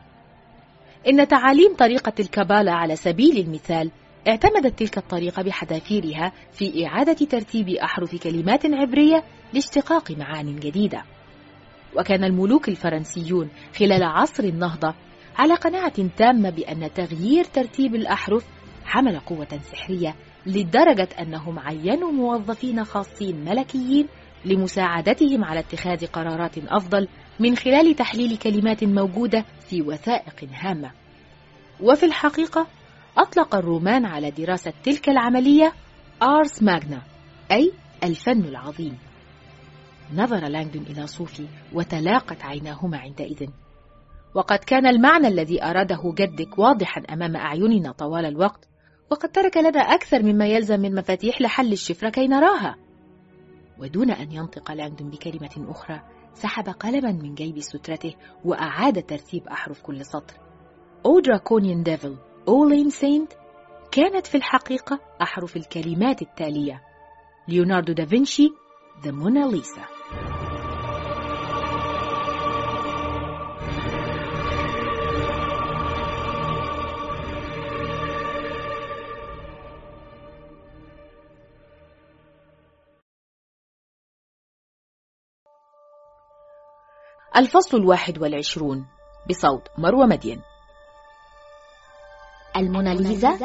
إن تعاليم طريقة الكابالا على سبيل المثال اعتمدت تلك الطريقة بحذافيرها في إعادة ترتيب أحرف كلمات عبرية لاشتقاق معان جديدة. وكان الملوك الفرنسيون خلال عصر النهضة على قناعة تامة بأن تغيير ترتيب الأحرف حمل قوة سحرية، لدرجة أنهم عينوا موظفين خاصين ملكيين لمساعدتهم على اتخاذ قرارات أفضل من خلال تحليل كلمات موجودة في وثائق هامة. وفي الحقيقة أطلق الرومان على دراسة تلك العملية آرس ماغنا، أي الفن العظيم. نظر لانغدون إلى صوفي وتلاقت عيناهما عندئذ. وقد كان المعنى الذي أراده جدك واضحا أمام أعيننا طوال الوقت، وقد ترك لنا أكثر مما يلزم من مفاتيح لحل الشفرة كي نراها. ودون أن ينطق لانغدون بكلمة أخرى سحب قلما من جيب سترته وأعاد ترتيب أحرف كل سطر. أو دراكونيان ديفل، أو لين سينت كانت في الحقيقة أحرف الكلمات التالية: ليوناردو دافنشي، The Mona Lisa. الفصل الواحد والعشرون بصوت مروى مدين. الموناليزا.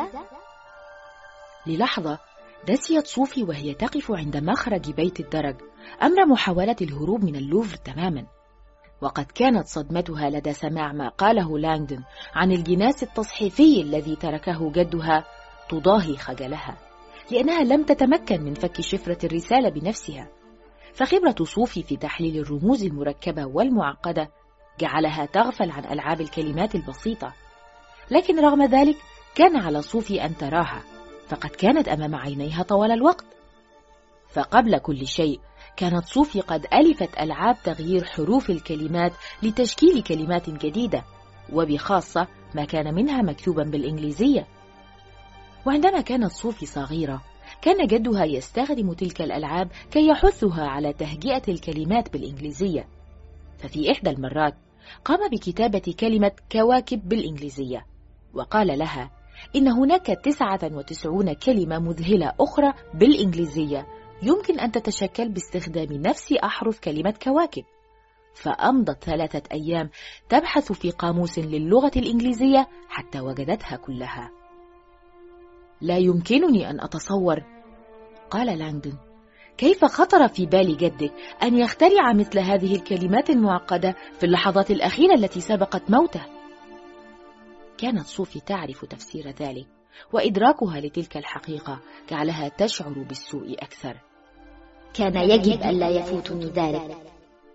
للحظة نسيت صوفي وهي تقف عند مخرج بيت الدرج أمر محاولة الهروب من اللوفر تماما. وقد كانت صدمتها لدى سماع ما قاله لانغدون عن الجناس التصحيفي الذي تركه جدها تضاهي خجلها، لأنها لم تتمكن من فك شفرة الرسالة بنفسها. فخبرة صوفي في تحليل الرموز المركبة والمعقدة جعلها تغفل عن ألعاب الكلمات البسيطة، لكن رغم ذلك كان على صوفي أن تراها، فقد كانت أمام عينيها طوال الوقت. فقبل كل شيء كانت صوفي قد ألفت ألعاب تغيير حروف الكلمات لتشكيل كلمات جديدة، وبخاصة ما كان منها مكتوبا بالإنجليزية. وعندما كانت صوفي صغيرة كان جدها يستخدم تلك الألعاب كي يحثها على تهجئة الكلمات بالإنجليزية. ففي إحدى المرات قام بكتابة كلمة كواكب بالإنجليزية، وقال لها إن هناك تسعة وتسعون كلمة مذهلة أخرى بالإنجليزية يمكن أن تتشكل باستخدام نفس أحرف كلمة كواكب. فأمضت ثلاثة أيام تبحث في قاموس للغة الإنجليزية حتى وجدتها كلها. لا يمكنني أن أتصور، قال لانغدون، كيف خطر في بال جدك أن يخترع مثل هذه الكلمات المعقدة في اللحظات الأخيرة التي سبقت موته. كانت صوفي تعرف تفسير ذلك، وإدراكها لتلك الحقيقة جعلها تشعر بالسوء أكثر. كان يجب ألا يفوتني ذلك.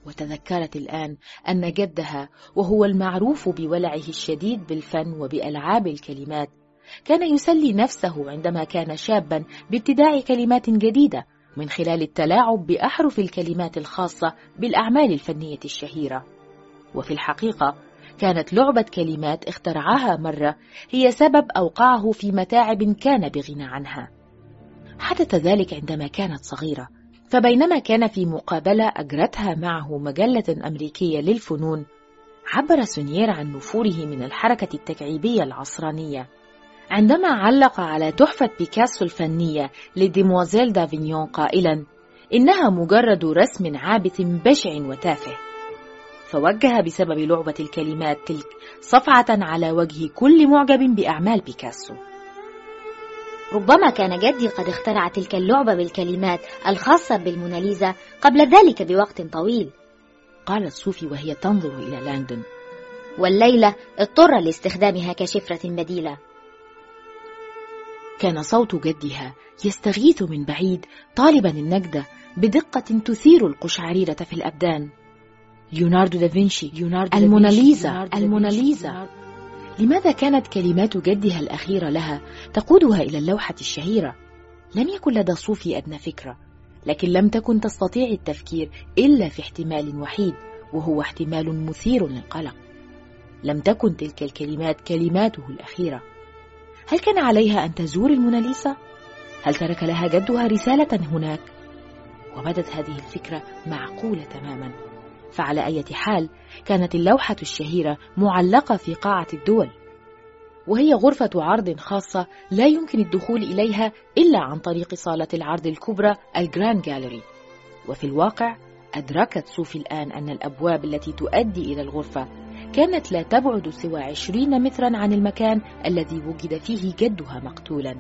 وتذكرت الآن أن جدها، وهو المعروف بولعه الشديد بالفن وبألعاب الكلمات، كان يسلي نفسه عندما كان شابا بابتداع كلمات جديدة من خلال التلاعب بأحرف الكلمات الخاصة بالأعمال الفنية الشهيرة. وفي الحقيقة كانت لعبة كلمات اخترعها مرة هي سبب أوقعه في متاعب كان بغنى عنها. حدث ذلك عندما كانت صغيرة، فبينما كان في مقابلة أجرتها معه مجلة أمريكية للفنون، عبر سونيير عن نفوره من الحركة التكعيبية العصرانية عندما علق على تحفة بيكاسو الفنية لديموازيل دافينيون قائلا إنها مجرد رسم عابث بشع وتافه، فوجه بسبب لعبة الكلمات تلك صفعة على وجه كل معجب بأعمال بيكاسو. ربما كان جدي قد اخترع تلك اللعبة بالكلمات الخاصة بالموناليزا قبل ذلك بوقت طويل، قالت صوفي وهي تنظر إلى لانغدون، والليلة اضطر لاستخدامها كشفرة بديلة. كان صوت جدها يستغيث من بعيد طالبا النجدة بدقة تثير القشعريرة في الأبدان. ليوناردو دافنشي، ليوناردو الموناليزا، الموناليزا. لماذا كانت كلمات جدها الأخيرة لها تقودها إلى اللوحة الشهيرة؟ لم يكن لدى صوفي أدنى فكرة، لكن لم تكن تستطيع التفكير إلا في احتمال وحيد، وهو احتمال مثير للقلق. لم تكن تلك الكلمات كلماته الأخيرة. هل كان عليها أن تزور الموناليزا؟ هل ترك لها جدها رسالة هناك؟ وبدت هذه الفكرة معقولة تماما. فعلى أي حال كانت اللوحة الشهيرة معلقة في قاعة الدول، وهي غرفة عرض خاصة لا يمكن الدخول إليها إلا عن طريق صالة العرض الكبرى الجراند جاليري. وفي الواقع أدركت صوفي الآن أن الأبواب التي تؤدي إلى الغرفة كانت لا تبعد سوى عشرين مترا عن المكان الذي وجد فيه جدها مقتولا.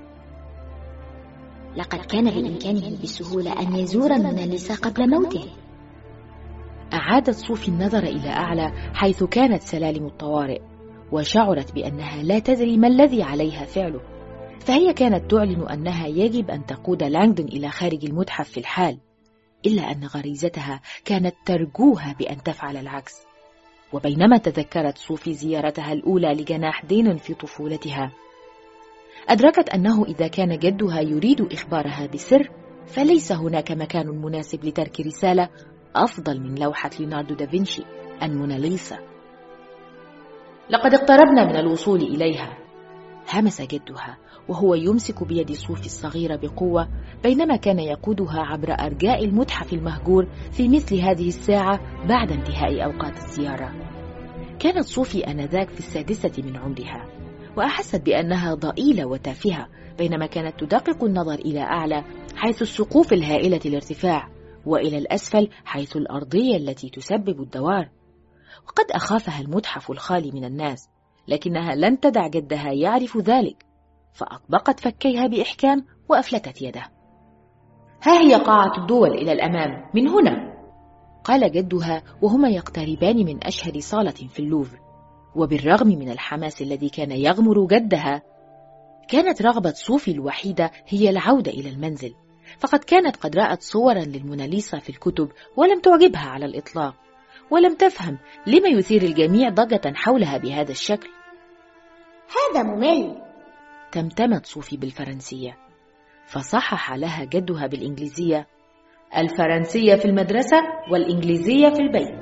لقد كان بإمكانه بسهولة أن يزور الموناليزا قبل موته. أعادت صوفي النظر إلى أعلى حيث كانت سلالم الطوارئ، وشعرت بأنها لا تدري ما الذي عليها فعله، فهي كانت تعلن أنها يجب أن تقود لانغدون إلى خارج المتحف في الحال، إلا أن غريزتها كانت ترجوها بأن تفعل العكس. وبينما تذكرت صوفي زيارتها الأولى لجناح دين في طفولتها، أدركت أنه إذا كان جدها يريد إخبارها بسر، فليس هناك مكان مناسب لترك رسالة أفضل من لوحة ليوناردو دافنشي الموناليزا. لقد اقتربنا من الوصول إليها، همس جدها وهو يمسك بيد صوفي الصغيرة بقوة بينما كان يقودها عبر أرجاء المتحف المهجور في مثل هذه الساعة بعد انتهاء أوقات الزيارة. كانت صوفي آنذاك في السادسة من عمرها، وأحست بأنها ضئيلة وتافهة بينما كانت تدقق النظر إلى أعلى حيث السقوف الهائلة الارتفاع، وإلى الأسفل حيث الأرضية التي تسبب الدوار. وقد أخافها المتحف الخالي من الناس، لكنها لن تدع جدها يعرف ذلك، فأطبقت فكيها بإحكام وأفلتت يده. ها هي قاعة الدول إلى الأمام من هنا، قال جدها وهما يقتربان من أشهر صالة في اللوفر. وبالرغم من الحماس الذي كان يغمر جدها، كانت رغبة صوفي الوحيدة هي العودة إلى المنزل، فقد كانت قد رأت صورا للموناليزا في الكتب ولم تعجبها على الإطلاق، ولم تفهم لما يثير الجميع ضجة حولها بهذا الشكل. هذا ممل، تمتمت صوفي بالفرنسية، فصحح لها جدها بالإنجليزية: الفرنسية في المدرسة والإنجليزية في البيت.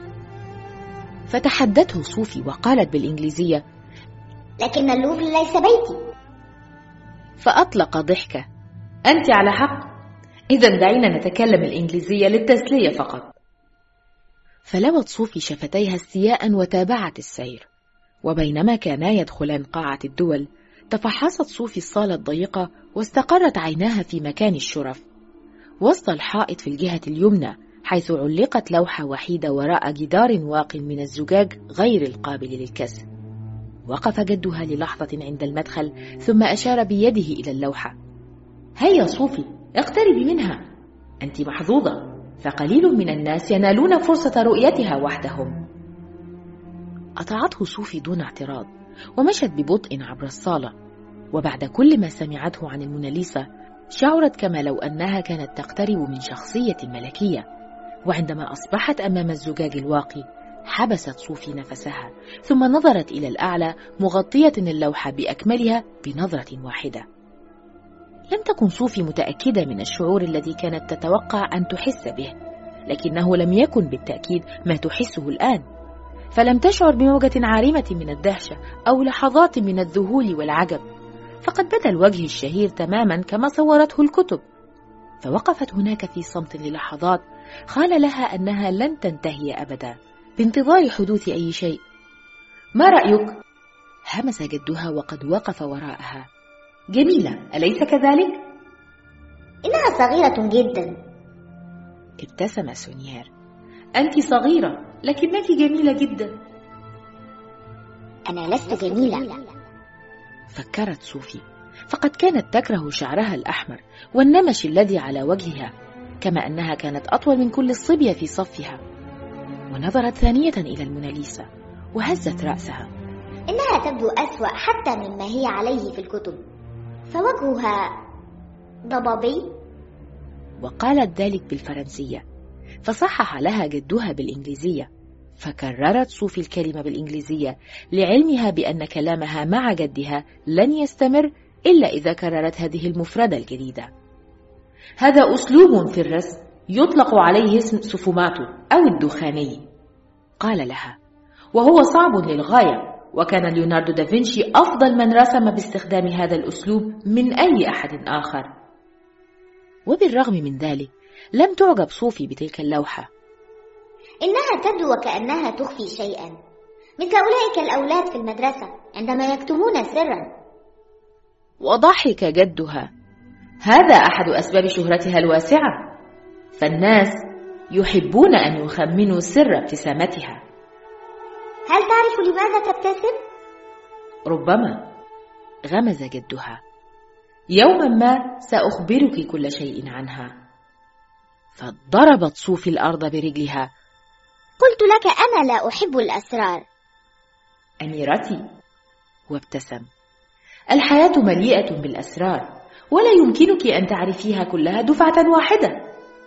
فتحدته صوفي وقالت بالإنجليزية: لكن اللوفر ليس بيتي. فأطلق ضحكة: أنت على حق، إذن دعينا نتكلم الإنجليزية للتسلية فقط. فلوت صوفي شفتيها استياء وتابعت السير. وبينما كانا يدخلان قاعة الدول، تفحصت صوفي الصالة الضيقة واستقرت عيناها في مكان الشرف وسط الحائط في الجهة اليمنى، حيث علقت لوحة وحيدة وراء جدار واق من الزجاج غير القابل للكسر. وقف جدها للحظة عند المدخل ثم أشار بيده إلى اللوحة: هيا صوفي، اقتربي منها، أنت محظوظة، فقليل من الناس ينالون فرصة رؤيتها وحدهم. أطاعته صوفي دون اعتراض ومشت ببطء عبر الصالة. وبعد كل ما سمعته عن الموناليزا، شعرت كما لو أنها كانت تقترب من شخصية ملكية، وعندما أصبحت أمام الزجاج الواقي حبست صوفي نفسها، ثم نظرت إلى الأعلى مغطية اللوحة بأكملها بنظرة واحدة. لم تكن صوفي متأكدة من الشعور الذي كانت تتوقع أن تحس به، لكنه لم يكن بالتأكيد ما تحسه الآن، فلم تشعر بموجة عارمة من الدهشة أو لحظات من الذهول والعجب، فقد بدا الوجه الشهير تماما كما صورته الكتب. فوقفت هناك في صمت للحظات، قال لها أنها لن تنتهي أبدا بانتظار حدوث أي شيء. ما رأيك؟ همس جدها وقد وقف وراءها. جميلة، أليس كذلك؟ إنها صغيرة جدا. ابتسم سونيير. أنت صغيرة لكنك جميلة جدا. أنا لست جميلة، فكرت صوفي، فقد كانت تكره شعرها الأحمر والنمش الذي على وجهها، كما أنها كانت أطول من كل الصبية في صفها. ونظرت ثانية إلى الموناليزا وهزت رأسها. إنها تبدو أسوأ حتى مما هي عليه في الكتب، فوجهها ضبابي. وقالت ذلك بالفرنسية، فصحح لها جدها بالإنجليزية، فكررت صوفي الكلمة بالإنجليزية لعلمها بأن كلامها مع جدها لن يستمر إلا إذا كررت هذه المفردة الجديدة. هذا أسلوب في الرسم يطلق عليه اسم سفوماتو أو الدخاني، قال لها، وهو صعب للغاية، وكان ليوناردو دافنشي أفضل من رسم باستخدام هذا الأسلوب من أي أحد آخر. وبالرغم من ذلك لم تعجب صوفي بتلك اللوحة. إنها تبدو وكأنها تخفي شيئا، مثل أولئك الأولاد في المدرسة عندما يكتمون سرا. وضحك جدها. هذا أحد أسباب شهرتها الواسعة، فالناس يحبون أن يخمنوا سر ابتسامتها. هل تعرف لماذا تبتسم؟ ربما، غمز جدها. يوما ما سأخبرك كل شيء عنها. فضربت صوفي الأرض برجلها. قلت لك أنا لا أحب الأسرار. أميرتي، وابتسم. الحياة مليئة بالأسرار، ولا يمكنك أن تعرفيها كلها دفعة واحدة.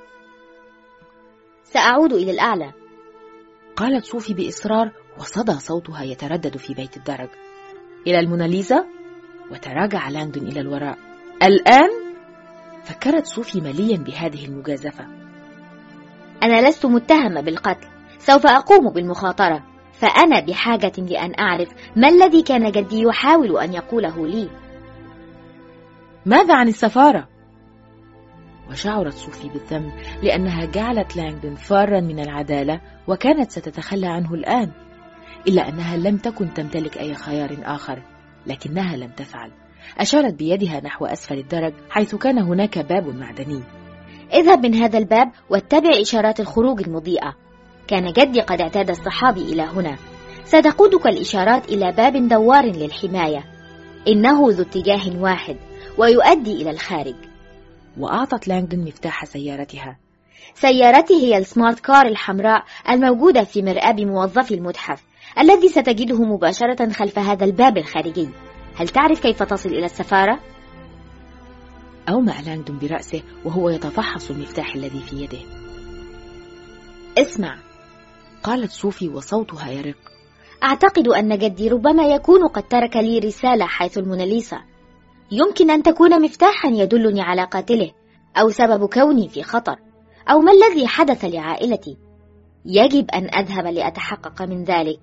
سأعود إلى الأعلى، قالت صوفي بإصرار، وصدى صوتها يتردد في بيت الدرج. إلى الموناليزا؟ وتراجع لانغدون إلى الوراء. الآن؟ فكرت صوفي مليا بهذه المجازفة. أنا لست متهمة بالقتل، سوف أقوم بالمخاطرة، فأنا بحاجة لأن أعرف ما الذي كان جدي يحاول أن يقوله لي. ماذا عن السفارة؟ وشعرت صوفي بالذنب لأنها جعلت لانغدون فارا من العدالة وكانت ستتخلى عنه الآن، إلا أنها لم تكن تمتلك أي خيار آخر، لكنها لم تفعل. أشارت بيدها نحو أسفل الدرج حيث كان هناك باب معدني. اذهب من هذا الباب واتبع إشارات الخروج المضيئة. كان جدي قد اعتاد الصحاب إلى هنا. ستقودك الإشارات إلى باب دوار للحماية، إنه ذو اتجاه واحد ويؤدي إلى الخارج. وأعطت لانغدون مفتاح سيارتها. سيارتي هي السمارت كار الحمراء الموجودة في مرآب موظفي المتحف الذي ستجده مباشرة خلف هذا الباب الخارجي. هل تعرف كيف تصل إلى السفارة؟ أومأ لانغدون برأسه وهو يتفحص المفتاح الذي في يده. اسمع، قالت صوفي وصوتها يرق. أعتقد أن جدي ربما يكون قد ترك لي رسالة حيث الموناليزا. يمكن أن تكون مفتاحا يدلني على قاتله، أو سبب كوني في خطر، أو ما الذي حدث لعائلتي. يجب أن أذهب لأتحقق من ذلك.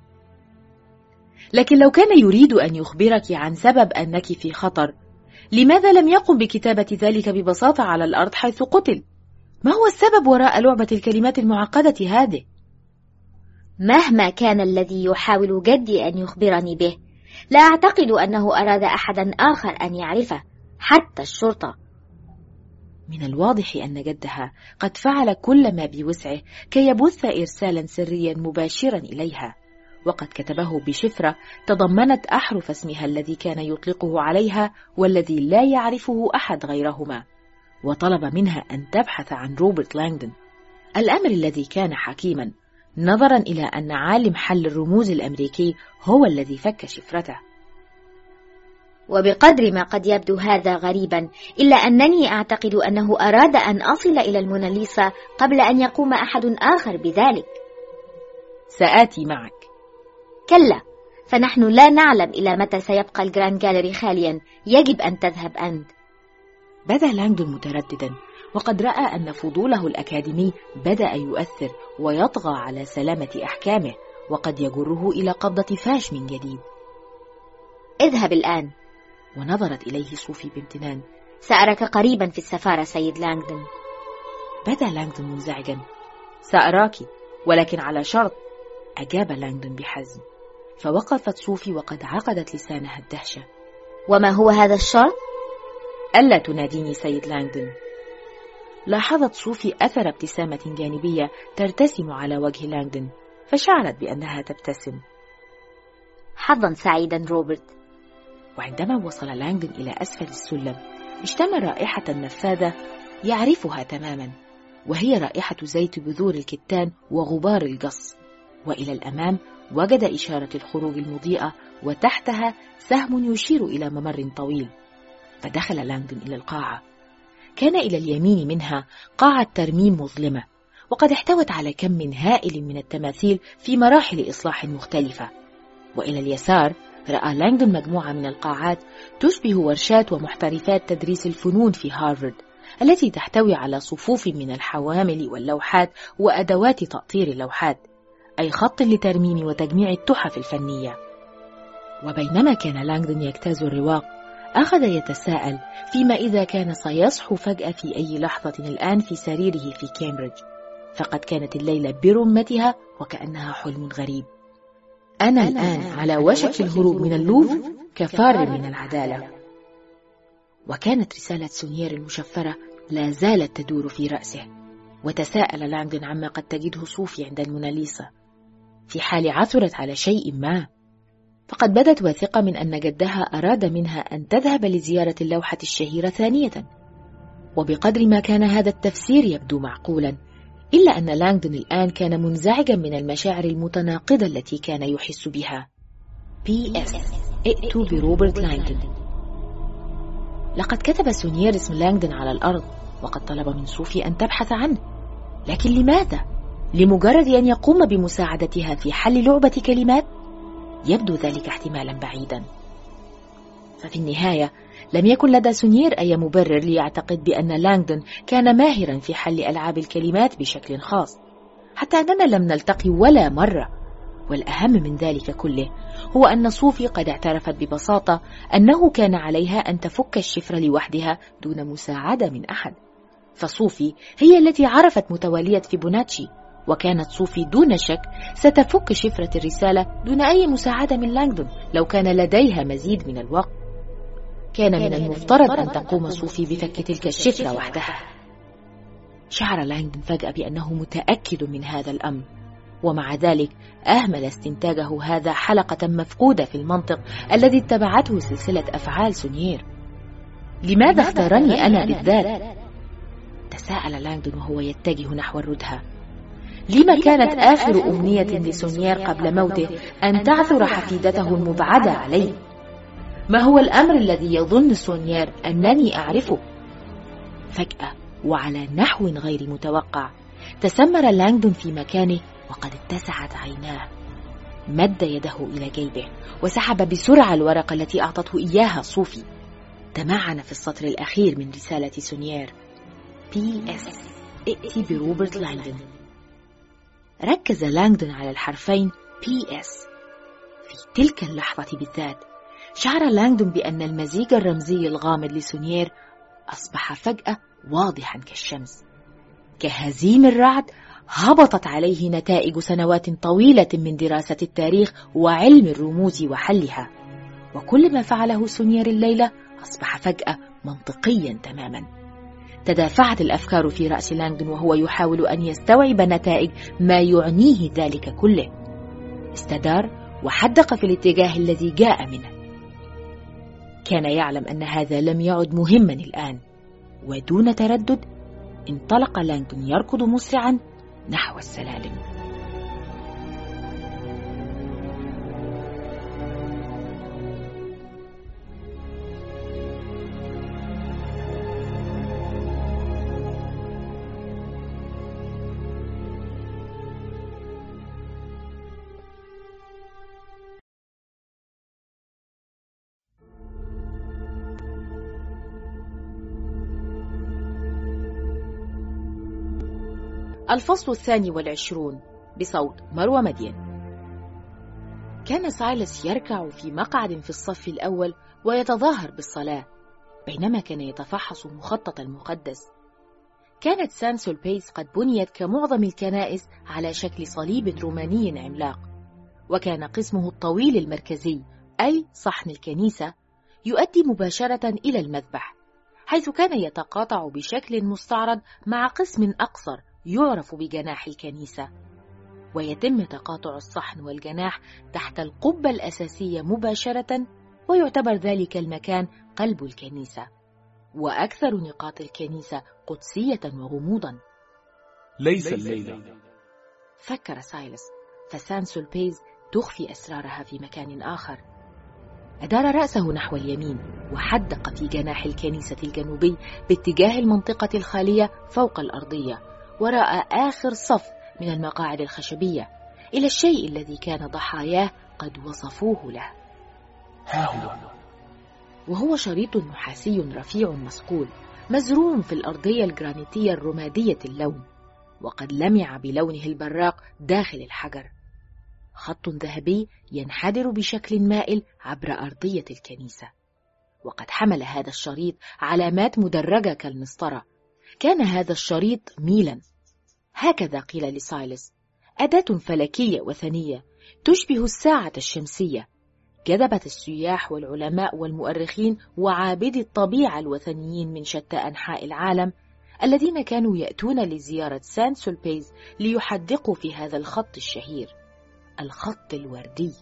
لكن لو كان يريد أن يخبرك عن سبب أنك في خطر، لماذا لم يقم بكتابة ذلك ببساطة على الأرض حيث قتل؟ ما هو السبب وراء لعبة الكلمات المعقدة هذه؟ مهما كان الذي يحاول جدي أن يخبرني به، لا أعتقد أنه أراد أحدا آخر أن يعرفه، حتى الشرطة. من الواضح أن جدها قد فعل كل ما بوسعه كي يبث إرسالا سريا مباشرا إليها، وقد كتبه بشفرة تضمنت أحرف اسمها الذي كان يطلقه عليها والذي لا يعرفه أحد غيرهما، وطلب منها أن تبحث عن روبرت لانغدون، الأمر الذي كان حكيما نظرا إلى أن عالم حل الرموز الأمريكي هو الذي فك شفرته. وبقدر ما قد يبدو هذا غريبا، إلا أنني أعتقد أنه أراد أن أصل إلى الموناليزا قبل أن يقوم أحد آخر بذلك. سآتي معك. كلا، فنحن لا نعلم إلى متى سيبقى الجراند جاليري خاليا. يجب أن تذهب أنت. بدا لانغدون مترددا، وقد رأى أن فضوله الأكاديمي بدأ يؤثر ويطغى على سلامة أحكامه، وقد يجره إلى قبضة فاش من جديد. اذهب الآن. ونظرت إليه صوفي بامتنان. سأراك قريبا في السفارة سيد لانغدون. بدا لانغدون منزعجا. سأراك، ولكن على شرط، أجاب لانغدون بحزم. فوقفت صوفي وقد عقدت لسانها الدهشة. وما هو هذا الشرط؟ ألا تناديني سيد لانغدون. لاحظت صوفي أثر ابتسامة جانبية ترتسم على وجه لانغدون، فشعرت بأنها تبتسم. حظا سعيدا روبرت. وعندما وصل لانغدون إلى أسفل السلم، اشتم رائحة نفاذة يعرفها تماما، وهي رائحة زيت بذور الكتان وغبار القص. وإلى الأمام وجد إشارة الخروج المضيئة، وتحتها سهم يشير إلى ممر طويل. فدخل لانغدون إلى القاعة. كان إلى اليمين منها قاعة ترميم مظلمة، وقد احتوت على كم هائل من التماثيل في مراحل إصلاح مختلفة. وإلى اليسار رأى لانغدون مجموعة من القاعات تشبه ورشات ومحترفات تدريس الفنون في هارفارد، التي تحتوي على صفوف من الحوامل واللوحات وأدوات تأطير اللوحات، أي خط لترميم وتجميع التحف الفنية. وبينما كان لانغدون يجتاز الرواق، أخذ يتساءل فيما إذا كان سيصحو فجأة في أي لحظة الآن في سريره في كامبريدج، فقد كانت الليلة برمتها وكأنها حلم غريب. أنا الآن على وشك الهروب من اللوفر كفار من العدالة. وكانت رسالة سونيير المشفرة لا زالت تدور في رأسه، وتساءل لانغدون عما قد تجده صوفي عند الموناليزا، في حال عثرت على شيء ما. فقد بدت واثقة من أن جدها أراد منها أن تذهب لزيارة اللوحة الشهيرة ثانية. وبقدر ما كان هذا التفسير يبدو معقولا، إلا أن لانغدون الآن كان منزعجا من المشاعر المتناقضة التي كان يحس بها. بي إس ائتوا بروبرت لانغدون. لقد كتب سونيير اسم لانغدون على الأرض، وقد طلب من صوفي أن تبحث عنه، لكن لماذا؟ لمجرد أن يقوم بمساعدتها في حل لعبة كلمات؟ يبدو ذلك احتمالا بعيدا. ففي النهاية لم يكن لدى سونيير أي مبرر ليعتقد بأن لانغدون كان ماهرا في حل ألعاب الكلمات بشكل خاص، حتى أننا لم نلتقي ولا مرة. والأهم من ذلك كله هو أن صوفي قد اعترفت ببساطة أنه كان عليها أن تفك الشفرة لوحدها دون مساعدة من أحد. فصوفي هي التي عرفت متوالية فيبوناتشي، وكانت صوفي دون شك ستفك شفرة الرسالة دون أي مساعدة من لانغدون لو كان لديها مزيد من الوقت. كان من المفترض أن تقوم صوفي بفك تلك الشفرة وحدها. شعر لانغدون فجأة بأنه متأكد من هذا الأمر، ومع ذلك أهمل استنتاجه هذا حلقة مفقودة في المنطق الذي اتبعته سلسلة أفعال سونيير. لماذا اختارني أنا بالذات؟ تساءل لانغدون وهو يتجه نحو الردهة. لما كانت آخر أمنية لسونيير قبل موته أن تعثر حفيدته المبعدة عليه؟ ما هو الأمر الذي يظن سونيير أنني أعرفه؟ فجأة وعلى نحو غير متوقع تسمر لانغدون في مكانه، وقد اتسعت عيناه. مد يده إلى جيبه وسحب بسرعة الورقة التي أعطته إياها صوفي. تمعن في السطر الأخير من رسالة سونيير: بي إس ائتي بروبرت لانغدون. ركز لانغدون على الحرفين بي إس. في تلك اللحظة بالذات شعر لانغدون بأن المزيج الرمزي الغامض لسونيير أصبح فجأة واضحا كالشمس. كهزيم الرعد هبطت عليه نتائج سنوات طويلة من دراسة التاريخ وعلم الرموز وحلها، وكل ما فعله سونيير الليلة أصبح فجأة منطقيا تماما. تدافعت الأفكار في رأس لانغدون وهو يحاول أن يستوعب نتائج ما يعنيه ذلك كله. استدار وحدق في الاتجاه الذي جاء منه. كان يعلم أن هذا لم يعد مهما الآن، ودون تردد انطلق لانغدون يركض مسرعا نحو السلالم. الفصل الثاني والعشرون بصوت مروى مدين. كان سايلس يركع في مقعد في الصف الأول ويتظاهر بالصلاة بينما كان يتفحص مخطط المقدس. كانت سان سولبيس قد بنيت كمعظم الكنائس على شكل صليب روماني عملاق، وكان قسمه الطويل المركزي أي صحن الكنيسة يؤدي مباشرة إلى المذبح، حيث كان يتقاطع بشكل مستعرض مع قسم أقصر يعرف بجناح الكنيسة، ويتم تقاطع الصحن والجناح تحت القبة الأساسية مباشرة، ويعتبر ذلك المكان قلب الكنيسة وأكثر نقاط الكنيسة قدسية وغموضا. ليس الليلة، فكر سايلس، فسان سولبيز تخفي أسرارها في مكان آخر. أدار رأسه نحو اليمين وحدق في جناح الكنيسة الجنوبي باتجاه المنطقة الخالية فوق الأرضية، ورأى آخر صف من المقاعد الخشبية إلى الشيء الذي كان ضحاياه قد وصفوه له. ها هو، وهو شريط نحاسي رفيع مصقول مزروم في الأرضية الجرانيتية الرمادية اللون، وقد لمع بلونه البراق داخل الحجر. خط ذهبي ينحدر بشكل مائل عبر أرضية الكنيسة، وقد حمل هذا الشريط علامات مدرجة كالمسطرة. كان هذا الشريط ميلا، هكذا قيل لسايلس، أداة فلكية وثنية تشبه الساعة الشمسية، جذبت السياح والعلماء والمؤرخين وعابدي الطبيعة الوثنيين من شتى أنحاء العالم الذين كانوا يأتون لزيارة سان سولبيز ليحدقوا في هذا الخط الشهير، الخط الوردي.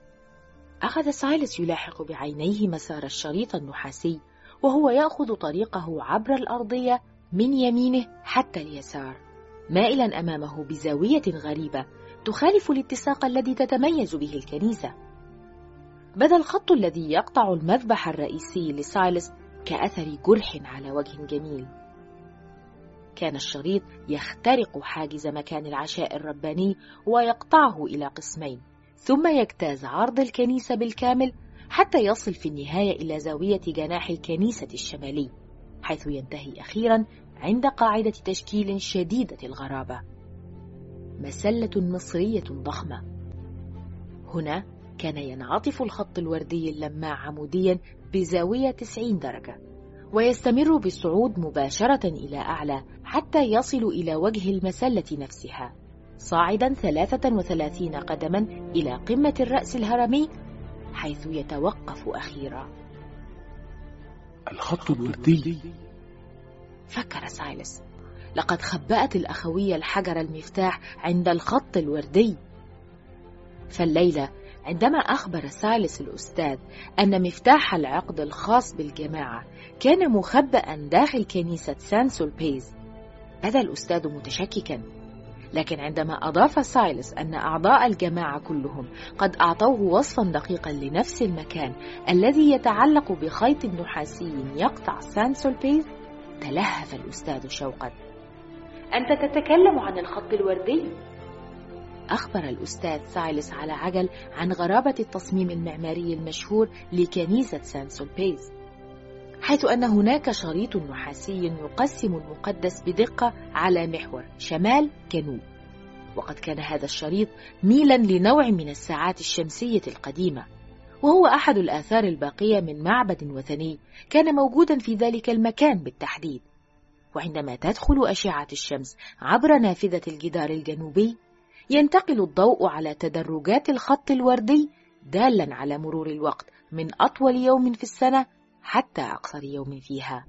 أخذ سايلس يلاحق بعينيه مسار الشريط النحاسي وهو يأخذ طريقه عبر الأرضية من يمينه حتى اليسار، مائلا أمامه بزاوية غريبة تخالف الاتساق الذي تتميز به الكنيسة. بدا الخط الذي يقطع المذبح الرئيسي لسايلس كأثر جرح على وجه جميل. كان الشريط يخترق حاجز مكان العشاء الرباني ويقطعه إلى قسمين، ثم يجتاز عرض الكنيسة بالكامل حتى يصل في النهاية إلى زاوية جناح الكنيسة الشمالي، حيث ينتهي أخيرا عند قاعدة تشكيل شديدة الغرابة، مسلة مصرية ضخمة. هنا كان ينعطف الخط الوردي اللماع عموديا بزاوية تسعين درجة، ويستمر بالصعود مباشرة إلى أعلى حتى يصل إلى وجه المسلة نفسها، صاعدا ثلاثة وثلاثين قدما إلى قمة الرأس الهرمي، حيث يتوقف أخيرا. الخط الوردي، فكر سايلس، لقد خبأت الأخوية الحجر المفتاح عند الخط الوردي. فالليلة عندما أخبر سايلس الأستاذ أن مفتاح العقد الخاص بالجماعة كان مخبأ داخل كنيسة سان سولبيز، بدا الأستاذ متشككا، لكن عندما أضاف سايلس أن أعضاء الجماعة كلهم قد أعطوه وصفا دقيقا لنفس المكان الذي يتعلق بخيط نحاسي يقطع سان سولبيز، تلهف الأستاذ شوقا. أنت تتكلم عن الخط الوردي؟ أخبر الأستاذ سايلس على عجل عن غرابة التصميم المعماري المشهور لكنيسة سان سولبيز، حيث أن هناك شريط نحاسي يقسم المقدس بدقة على محور شمال جنوب، وقد كان هذا الشريط ميلا لنوع من الساعات الشمسية القديمة، وهو أحد الآثار الباقية من معبد وثني كان موجودا في ذلك المكان بالتحديد. وعندما تدخل أشعة الشمس عبر نافذة الجدار الجنوبي ينتقل الضوء على تدرجات الخط الوردي، دالا على مرور الوقت من أطول يوم في السنة حتى أقصر يوم فيها.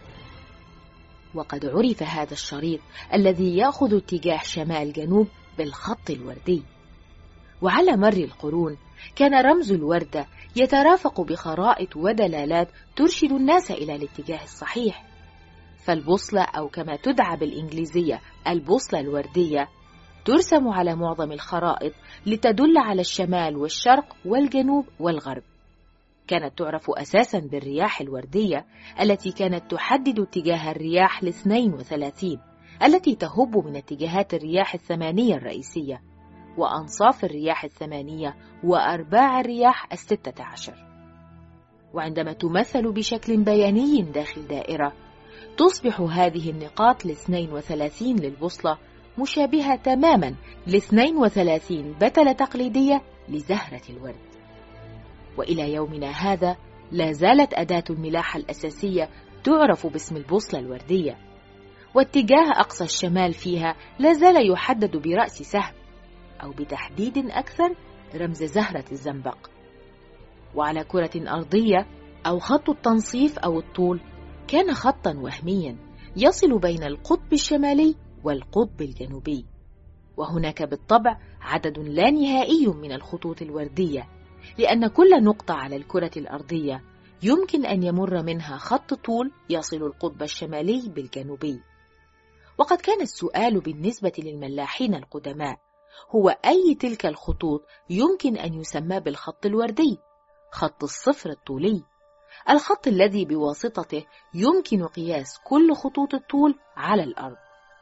وقد عرف هذا الشريط الذي يأخذ اتجاه شمال جنوب بالخط الوردي. وعلى مر القرون كان رمز الوردة يترافق بخرائط ودلالات ترشد الناس إلى الاتجاه الصحيح، فالبوصلة أو كما تدعى بالإنجليزية البوصلة الوردية ترسم على معظم الخرائط لتدل على الشمال والشرق والجنوب والغرب. كانت تعرف أساسا بالرياح الوردية التي كانت تحدد اتجاه الرياح الاثنين وثلاثين التي تهب من اتجاهات الرياح الثمانية الرئيسية، وأنصاف الرياح الثمانية وأرباع الرياح الستة عشر. وعندما تمثل بشكل بياني داخل دائرة تصبح هذه النقاط الاثنين وثلاثين للبوصلة مشابهة تماما ل اثنين وثلاثين بتلة تقليدية لزهرة الورد. وإلى يومنا هذا لا زالت أداة الملاحة الأساسية تعرف باسم البوصلة الوردية، واتجاه أقصى الشمال فيها لا زال يحدد برأس سهم، أو بتحديد أكثر رمز زهرة الزنبق. وعلى كرة أرضية أو خط التنصيف أو الطول كان خطا وهميا يصل بين القطب الشمالي والقطب الجنوبي، وهناك بالطبع عدد لا نهائي من الخطوط الوردية، لأن كل نقطة على الكرة الأرضية يمكن أن يمر منها خط طول يصل القطب الشمالي بالجنوبي. وقد كان السؤال بالنسبة للملاحين القدماء هو أي تلك الخطوط يمكن أن يسمى بالخط الوردي، خط الصفر الطولي، الخط الذي بواسطته يمكن قياس كل خطوط الطول على الأرض.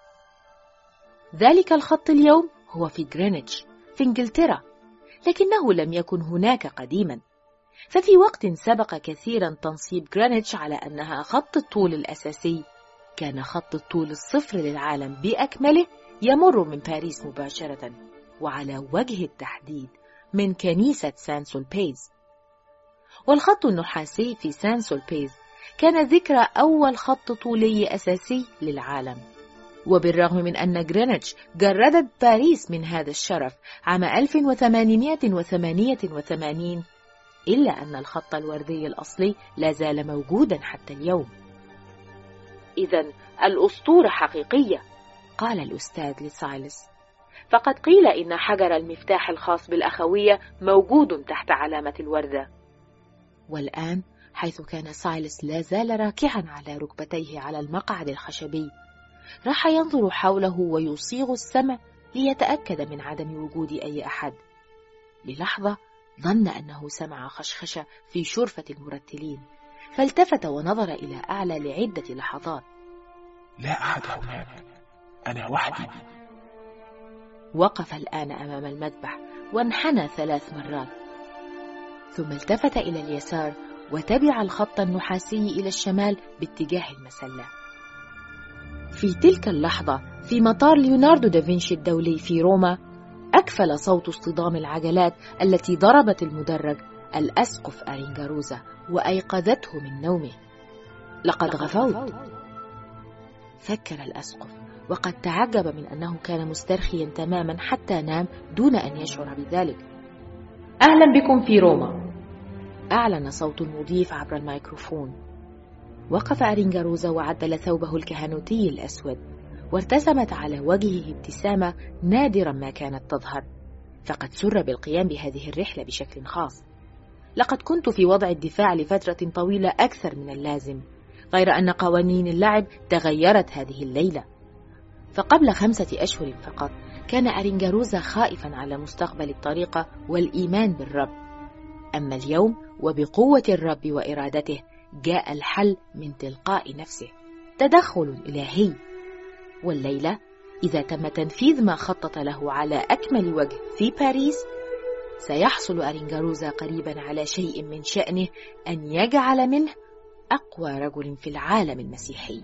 ذلك الخط اليوم هو في غرينتش في إنجلترا، لكنه لم يكن هناك قديما، ففي وقت سبق كثيرا تنصيب غرينتش على أنها خط الطول الأساسي، كان خط الطول الصفر للعالم بأكمله يمر من باريس مباشرة، وعلى وجه التحديد من كنيسة سان سولبيز. والخط النحاسي في سان سولبيز كان ذكرى أول خط طولي أساسي للعالم. وبالرغم من أن غرينتش جردت باريس من هذا الشرف عام ألف وثمانمائة وثمانية وثمانين، إلا أن الخط الوردي الأصلي لا زال موجودا حتى اليوم. إذن الأسطورة حقيقية، قال الأستاذ لسايلس، فقد قيل إن حجر المفتاح الخاص بالأخوية موجود تحت علامة الوردة. والآن حيث كان سايلس لا زال راكعا على ركبتيه على المقعد الخشبي، راح ينظر حوله ويصيغ السمع ليتأكد من عدم وجود أي أحد. للحظة ظن أنه سمع خشخشة في شرفة المرتلين، فالتفت ونظر إلى أعلى لعدة لحظات. لا أحد هناك، أنا وحدي. وقف الآن أمام المذبح وانحنى ثلاث مرات، ثم التفت إلى اليسار وتبع الخط النحاسي إلى الشمال باتجاه المسلة. في تلك اللحظة في مطار ليوناردو دافنشي الدولي في روما، أكفل صوت اصطدام العجلات التي ضربت المدرج الأسقف أرينغاروزا وأيقظته من نومه. لقد غفوت، فكر الأسقف، وقد تعجب من أنه كان مسترخيا تماما حتى نام دون أن يشعر بذلك. أهلا بكم في روما، أعلن صوت المضيف عبر الميكروفون. وقف أرينغاروزا وعدل ثوبه الكهنوتي الأسود، وارتسمت على وجهه ابتسامة نادرا ما كانت تظهر، فقد سر بالقيام بهذه الرحلة بشكل خاص. لقد كنت في وضع الدفاع لفترة طويلة أكثر من اللازم، غير أن قوانين اللعب تغيرت هذه الليلة. فقبل خمسة أشهر فقط كان أرينغاروزا خائفا على مستقبل الطريقة والإيمان بالرب، أما اليوم وبقوة الرب وإرادته جاء الحل من تلقاء نفسه، تدخل إلهي. والليلة إذا تم تنفيذ ما خطط له على أكمل وجه في باريس، سيحصل أرينغاروزا قريبا على شيء من شأنه أن يجعل منه أقوى رجل في العالم المسيحي.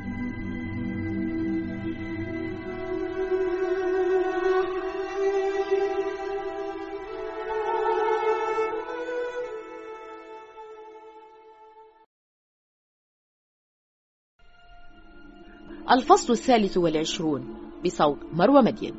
الفصل الثالث والعشرون بصوت مروى مدين.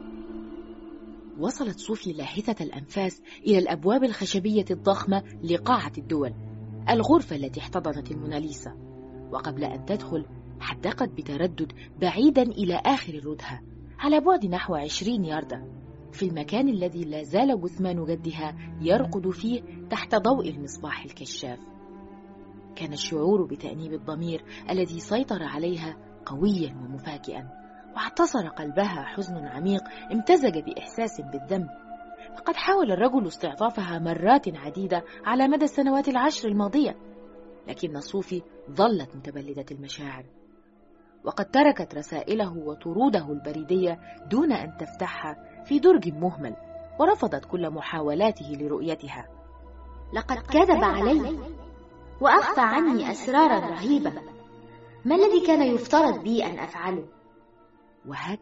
وصلت صوفي لاهثة الأنفاس إلى الأبواب الخشبية الضخمة لقاعة الدول، الغرفة التي احتضنت الموناليزا، وقبل أن تدخل حدقت بتردد بعيدا إلى آخر الردهة على بعد نحو عشرين ياردة، في المكان الذي لا زال جثمان جدها يرقد فيه تحت ضوء المصباح الكشاف. كان الشعور بتأنيب الضمير الذي سيطر عليها قويا ومفاجئا، واعتصر قلبها حزن عميق امتزج بإحساس بالذنب. فقد حاول الرجل استعطافها مرات عديدة على مدى السنوات العشر الماضية، لكن صوفي ظلت متبلدة المشاعر، وقد تركت رسائله وطروده البريدية دون أن تفتحها في درج مهمل، ورفضت كل محاولاته لرؤيتها. لقد كذب علي وأخفى عني أسرارا رهيبة، ما الذي كان يفترض بي أن أفعله؟ وهكذا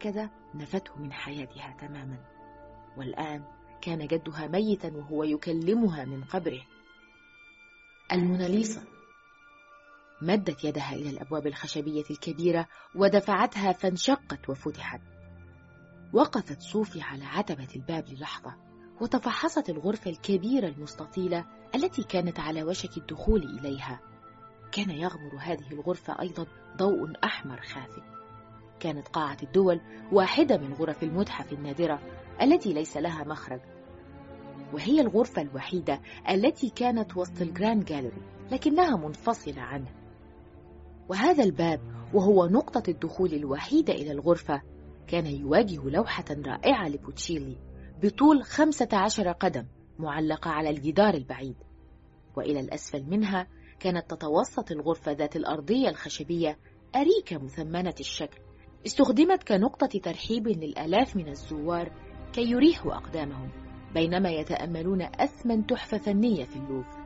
نفته من حياتها تماما، والآن كان جدها ميتا وهو يكلمها من قبره. الموناليزا. مدت يدها إلى الأبواب الخشبية الكبيرة ودفعتها فانشقت وفتحت. وقفت صوفي على عتبة الباب للحظة وتفحصت الغرفة الكبيرة المستطيلة التي كانت على وشك الدخول إليها. كان يغمر هذه الغرفة أيضا ضوء أحمر خافت. كانت قاعة الدول واحدة من غرف المتحف النادرة التي ليس لها مخرج، وهي الغرفة الوحيدة التي كانت وسط الجراند جاليري لكنها منفصلة عنه. وهذا الباب وهو نقطة الدخول الوحيدة إلى الغرفة كان يواجه لوحة رائعة لبوتشيلي بطول خمسة عشر قدم معلقة على الجدار البعيد، وإلى الأسفل منها كانت تتوسط الغرفة ذات الأرضية الخشبية أريكة مثمنة الشكل استخدمت كنقطة ترحيب للآلاف من الزوار كي يريحوا أقدامهم بينما يتأملون أثمن تحفة فنية في اللوفر.